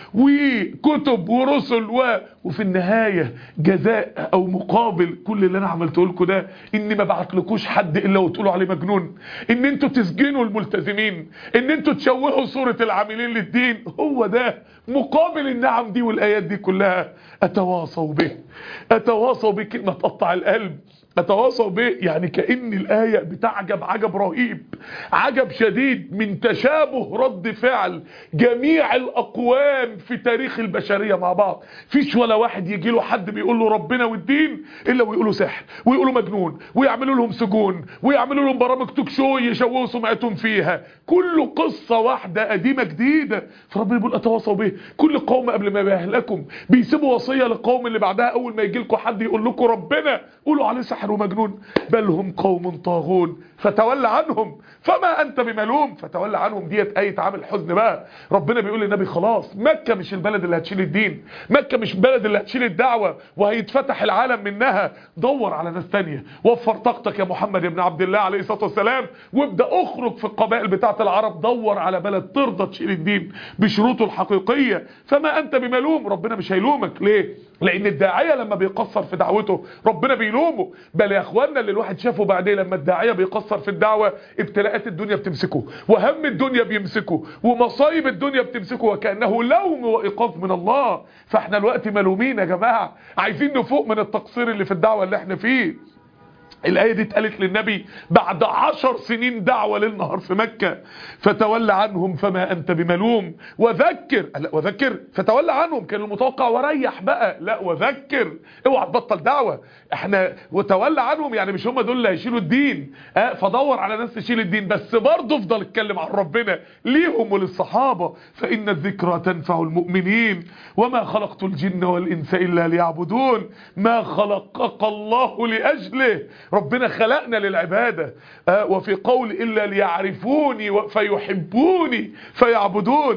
وكتب ورسل و... وفي النهاية جزاء او مقابل كل اللي انا عملته لكم ده اني ما بعتلكوش حد الا وتقولوا عليه مجنون، ان انتوا تسجنوا الملتزمين، ان انتوا تشوهوا صورة العاملين للدين. هو ده مقابل النعم دي والايات دي كلها. اتواصوا به، اتواصوا به كلمة تقطع القلب. اتواصوا به يعني كأن الآية بتعجب عجب رهيب، عجب شديد من تشابه رد فعل جميع الأقوام في تاريخ البشرية مع بعض. فيش ولا واحد يجي له حد بيقول له ربنا والدين إلا ويقولوا سحر ويقولوا مجنون ويعملوا لهم سجون ويعملوا لهم برامج توك شو يشوهوا سمعتهم فيها. كله قصة واحدة قديمة جديدة. فربنا بيقول اتواصوا به. كل قوم قبل ما يهلكم بيسيبوا وصية للقوم اللي بعدها، أول ما يجي لكم حد يقول لكم ربنا قولوا عليه سحر ومجنون، بل هم قوم طاغون فتولى عنهم فما انت بملوم. فتولى عنهم ديت ايه عامل حزن بقى. ربنا بيقول للنبي خلاص مكة مش البلد اللي هتشيل الدين، مكة مش البلد اللي هتشيل الدعوة وهيتفتح العالم منها. دور على ناس تانية، وفر طاقتك يا محمد بن عبد الله عليه الصلاة والسلام وابدأ اخرج في القبائل بتاعة العرب، دور على بلد ترضى تشيل الدين بشروطه الحقيقية. فما انت بملوم، ربنا مش هيلومك. ليه؟ لان الداعية لما بيقصر في دعوته ربنا بيلومه. بل يا اخوانا اللي الواحد شافه بعدين لما الداعية بيقصر في الدعوة ابتلاءات الدنيا بتمسكه وهم الدنيا بيمسكه ومصايب الدنيا بتمسكه وكأنه لوم وإيقاظ من الله. فاحنا الوقت ملومين يا جماعة، عايزين نفوق من التقصير اللي في الدعوة اللي احنا فيه. الآية دي اتقالت للنبي بعد عشر سنين دعوة ليل نهار في مكة. فتولى عنهم فما أنت بملوم وذكر. لا وذكر فتولى عنهم كان المتوقع وريح بقى، لا وذكر اوعى تبطل دعوة. احنا وتولى عنهم يعني مش هم دول اللي هيشيلوا الدين، اه فدور على ناس تشيل الدين، بس برضه افضل اتكلم عن ربنا ليهم وللصحابة. فإن الذكرى تنفع المؤمنين وما خلقت الجن والإنس إلا ليعبدون. ما خلقك الله لأجله، ربنا خلقنا للعبادة. آه وفي قول إلا ليعرفوني فيحبوني فيعبدون.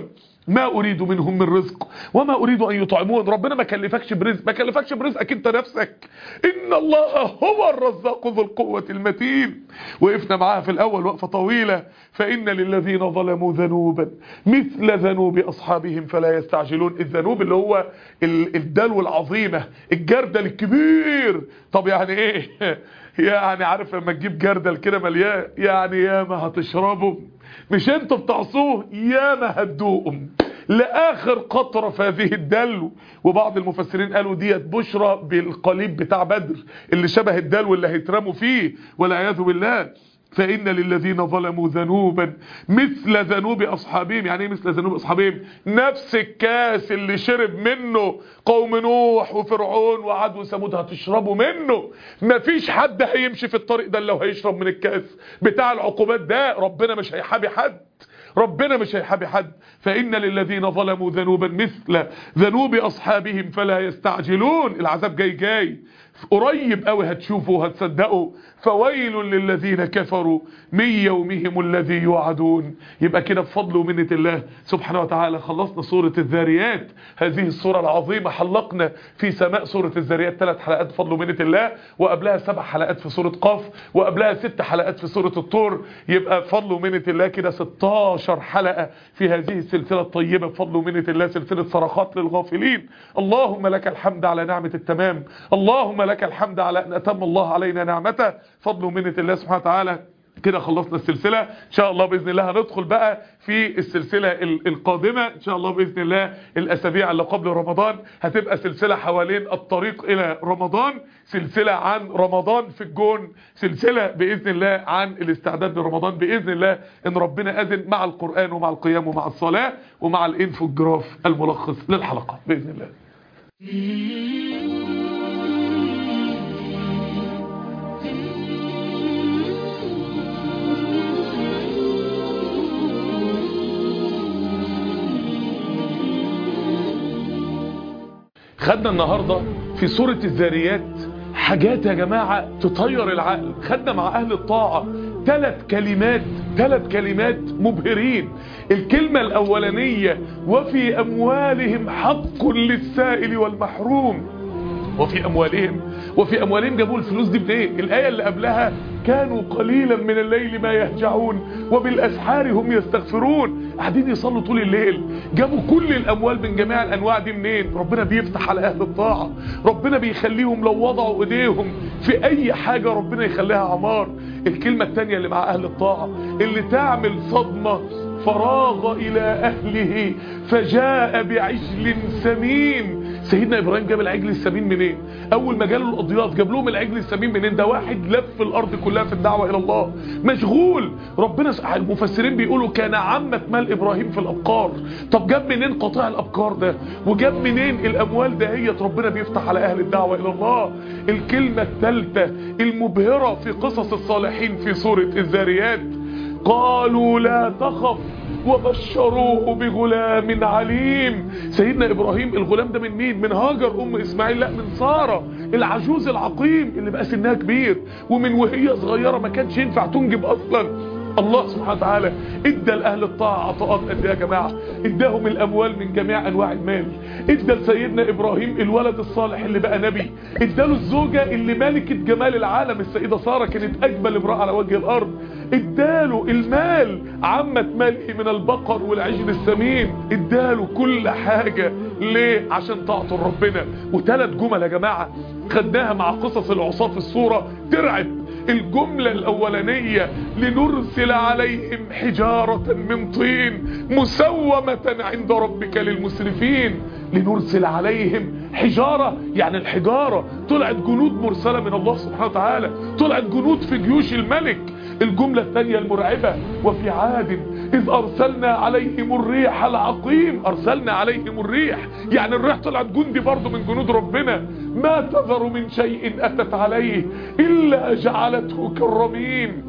ما اريد منهم من رزق وما اريد ان يطعمون. ربنا ما كلفكش برزق، ما كلفكش برزقك انت نفسك. ان الله هو الرزاق ذو القوة المتين. وقفنا معاها في الاول وقفة طويلة. فان للذين ظلموا ذنوبا مثل ذنوب اصحابهم فلا يستعجلون. الذنوب اللي هو الدلو العظيمة، الجردل الكبير. طب يعني ايه؟ يعني عارف لما تجيب جردل كده مليان، يعني ياما هتشربوا، مش انتوا بتعصوه، ياما هتدوقهم لاخر قطره في هذه الدلو. وبعض المفسرين قالوا ديت بشرى بالقليب بتاع بدر اللي شبه الدلو اللي هيترموا فيه والعياذ بالله. فإن للذين ظلموا ذنوبا مثل ذنوب أصحابهم. يعني ايه مثل ذنوب أصحابهم؟ نفس الكاس اللي شرب منه قوم نوح وفرعون وعاد وثمود هتشربوا منه. مفيش حد هيمشي في الطريق ده لو هيشرب من الكاس بتاع العقوبات ده. ربنا مش هيحابي حد، ربنا مش هيحابي حد. فإن للذين ظلموا ذنوبا مثل ذنوب أصحابهم فلا يستعجلون. العذاب جاي جاي قريب قوي، هتشوفوا وهتصدقوا. فويل للذين كفروا من يومهم الذي يوعدون. يبقى كده بفضل ومنة الله سبحانه وتعالى خلصنا سورة الذاريات، هذه السورة العظيمة. حلقنا في سماء سورة الذاريات ثلاث حلقات بفضل ومنة الله، وقبلها سبع حلقات في سورة قاف، وقبلها ست حلقات في سورة الطور. يبقى بفضل ومنة الله كده ستاشر حلقة في هذه السلسلة الطيبة بفضل ومنة الله، سلسلة صرخات للغافلين. اللهم لك الحمد على نعمة التمام، اللهم لك الحمد على أن أتم الله علينا نعمته. فضل ومنة الله سبحانه وتعالى. كده خلصنا السلسلة. ان شاء الله باذن الله هندخل بقى في السلسلة القادمة ان شاء الله باذن الله. الاسابيع اللي قبل رمضان هتبقى سلسلة حوالين الطريق الى رمضان، سلسلة عن رمضان في الجون، سلسلة باذن الله عن الاستعداد لرمضان باذن الله ان ربنا اذن، مع القرآن ومع القيام ومع الصلاة ومع الانفوجراف الملخص للحلقة باذن الله. خدنا النهاردة في سورة الذاريات حاجات يا جماعة تطير العقل. خدنا مع أهل الطاعة ثلاث كلمات، ثلاث كلمات مبهرين. الكلمة الأولانية وفي أموالهم حق للسائل والمحروم. وفي أموالهم، وفي أموالهم جابوا الفلوس دي منين؟ الآية اللي قبلها كانوا قليلا من الليل ما يهجعون وبالأسحار هم يستغفرون. قاعدين يصلوا طول الليل. جابوا كل الأموال من جميع الأنواع دي منين؟ ربنا بيفتح على أهل الطاعة، ربنا بيخليهم لو وضعوا إيديهم في أي حاجة ربنا يخليها عمار. الكلمة التانية اللي مع أهل الطاعة اللي تعمل صدمة، فراغ إلى أهله فجاء بعجل سمين. سيدنا إبراهيم جاب العجل السمين منين؟ أول ما جاله الأضياف جاب لهم العجل السمين منين؟ ده واحد لف الأرض كلها في الدعوة إلى الله، مشغول. ربنا المفسرين بيقولوا كان عامة مال إبراهيم في الأبقار. طب جاب منين قطاع الأبقار ده؟ وجاب منين الأموال دهيت؟ ربنا بيفتح على أهل الدعوة إلى الله. الكلمة الثالثة المبهرة في قصص الصالحين في سورة الذاريات، قالوا لا تخف وبشروه بغلام عليم. سيدنا إبراهيم الغلام ده من مين؟ من هاجر أم إسماعيل؟ لا، من سارة العجوز العقيم اللي بقى سنها كبير، ومن وهي صغيرة ما كانش ينفع تنجب أصلا. الله سبحانه وتعالى ادى لأهل الطاعة عطاءات قد ايه يا جماعة؟ اداهم الأموال من جميع أنواع المال، ادى لسيدنا إبراهيم الولد الصالح اللي بقى نبي، اداله الزوجة اللي ملكة جمال العالم السيدة سارة كانت أجمل امرأة على وجه الأرض، اداله المال عمة ماله من البقر والعجل السمين، اداله كل حاجة. ليه؟ عشان طاعته ربنا. وثلاث جمل يا جماعة خدناها مع قصص العصاة في الصورة ترعب. الجملة الأولانية لنرسل عليهم حجارة من طين مسومة عند ربك للمسرفين. لنرسل عليهم حجارة، يعني الحجارة طلعت جنود مرسلة من الله سبحانه وتعالى، طلعت جنود في جيوش الملك. الجملة الثانية المرعبة وفي عاد إذ أرسلنا عليهم الريح العقيم. أرسلنا عليهم الريح يعني الريح طلعت جندي برضو من جنود ربنا. ما تذر من شيء أتت عليه إلا جعلته كالرميم.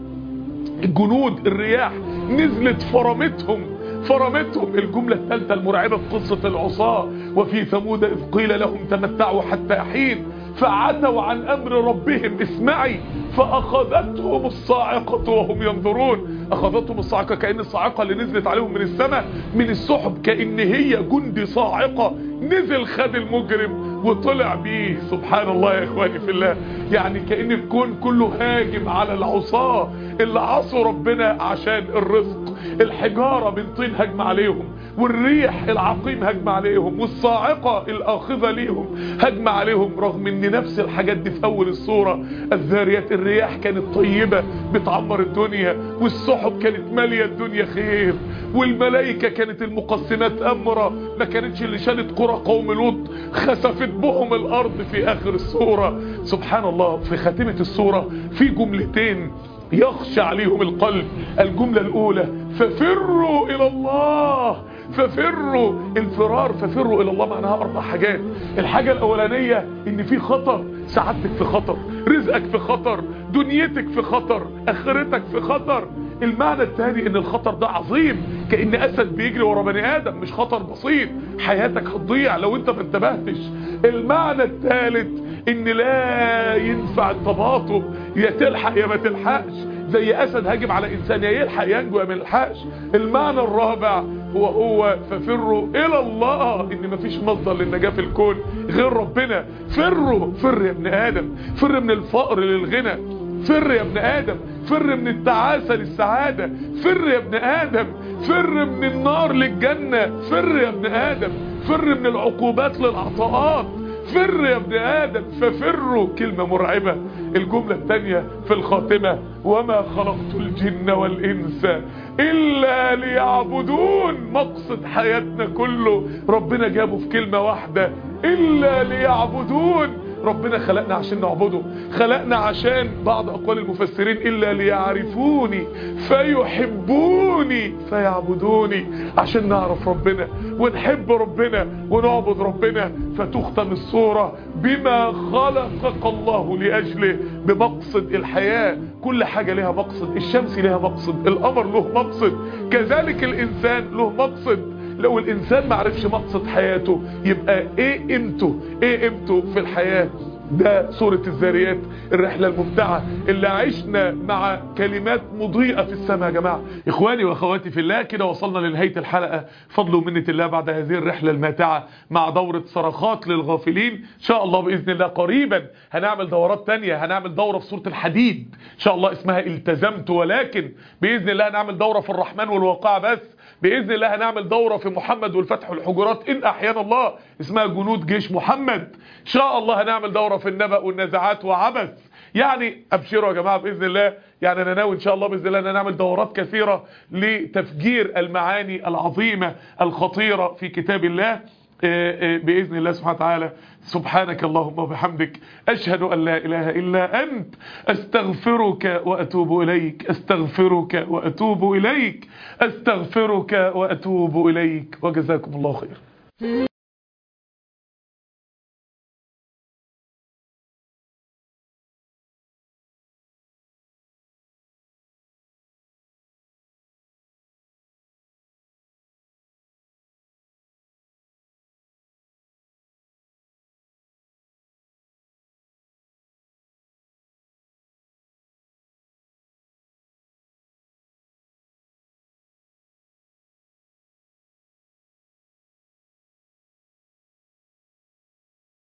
الجنود الرياح نزلت فرمتهم فرمتهم. الجملة الثالثة المرعبة في قصة العصاة وفي ثمود إذ قيل لهم تمتعوا حتى حين. فعتوا عن امر ربهم، اسمعي، فاخذتهم الصاعقة وهم ينظرون. اخذتهم الصاعقة كأن الصاعقة اللي نزلت عليهم من السماء من السحب، كأن هي جندي صاعقة نزل خد المجرم وطلع بيه. سبحان الله يا اخواني في الله، يعني كأن الكون كله هاجم على العصاة اللي عصوا ربنا عشان الرزق. الحجارة من طين هجم عليهم، والريح العقيم هجم عليهم، والصاعقة الآخذة ليهم هجم عليهم، رغم ان نفس الحاجات دي في اول السورة. الذاريات، الرياح كانت طيبة بتعمر الدنيا، والسحب كانت مالية الدنيا خير، والملائكة كانت المقسمات أمرة، ما كانتش اللي شالت قرى قوم لوط خسفت بهم الأرض في آخر السورة. سبحان الله. في خاتمة السورة في جملتين يخشى عليهم القلب. الجملة الأولى ففروا إلى الله. ففروا، الفرار، ففروا إلى الله معناها أربع حاجات. الحاجة الأولانية إن في خطر، سعادتك في خطر، رزقك في خطر، دنيتك في خطر، آخرتك في خطر. المعنى الثاني ان الخطر ده عظيم، كأن اسد بيجري ورا بني ادم، مش خطر بسيط، حياتك هتضيع لو انت ما انتبهتش. المعنى الثالث ان لا ينفع التباطؤ، يا تلحق يا ما تلحقش، زي اسد هاجم على انسان، يا يلحق ينجو يا ما يلحقش. المعنى الرابع هو هو ففروا الى الله، ان مفيش مصدر للنجاة في الكون غير ربنا. فروا، فر يا ابن ادم، فر من الفقر للغنى، فر يا ابن آدم، فر من التعاسة للسعادة، فر يا ابن آدم، فر من النار للجنة، فر يا ابن آدم، فر من العقوبات للعطاءات، فر يا ابن آدم. ففروا، كلمة مرعبة. الجملة الثانية في الخاتمة وما خلقت الجن والإنس إلا ليعبدون. مقصد حياتنا كله ربنا جابه في كلمة واحدة، إلا ليعبدون. ربنا خلقنا عشان نعبده، خلقنا عشان بعض أقوال المفسرين إلا ليعرفوني فيحبوني فيعبدوني، عشان نعرف ربنا ونحب ربنا ونعبد ربنا. فتختم السورة بما خلقك الله لأجله، بمقصد الحياة. كل حاجة لها مقصد، الشمس لها مقصد، القمر له مقصد، كذلك الإنسان له مقصد. لو الانسان ما عرفش مقصد حياته يبقى ايه قيمته، ايه قيمته في الحياة. ده سورة الذاريات، الرحلة الممتعة اللي عشنا مع كلمات مضيئة في السماء. يا جماعة، اخواني واخواتي في الله، كده وصلنا لنهاية الحلقة فضل ومنة الله بعد هذه الرحلة الماتعة مع دورة صرخات للغافلين. ان شاء الله بإذن الله قريبا هنعمل دورات تانية، هنعمل دورة في سورة الحديد ان شاء الله اسمها التزمت، ولكن بإذن الله هنعمل دورة في الرحمن والواقعة بس. بإذن الله هنعمل دورة في محمد والفتح والحجرات إن أحيانا الله اسمها جنود جيش محمد. إن شاء الله هنعمل دورة في النبأ والنزعات وعبث. يعني أبشروا يا جماعة بإذن الله، يعني أنا ناوي إن شاء الله بإذن الله أن نعمل دورات كثيرة لتفجير المعاني العظيمة الخطيرة في كتاب الله بإذن الله سبحانه وتعالى. سبحانك اللهم وبحمدك، أشهد أن لا إله إلا أنت، أستغفرك وأتوب إليك، أستغفرك وأتوب إليك، أستغفرك وأتوب إليك، وجزاكم الله خير.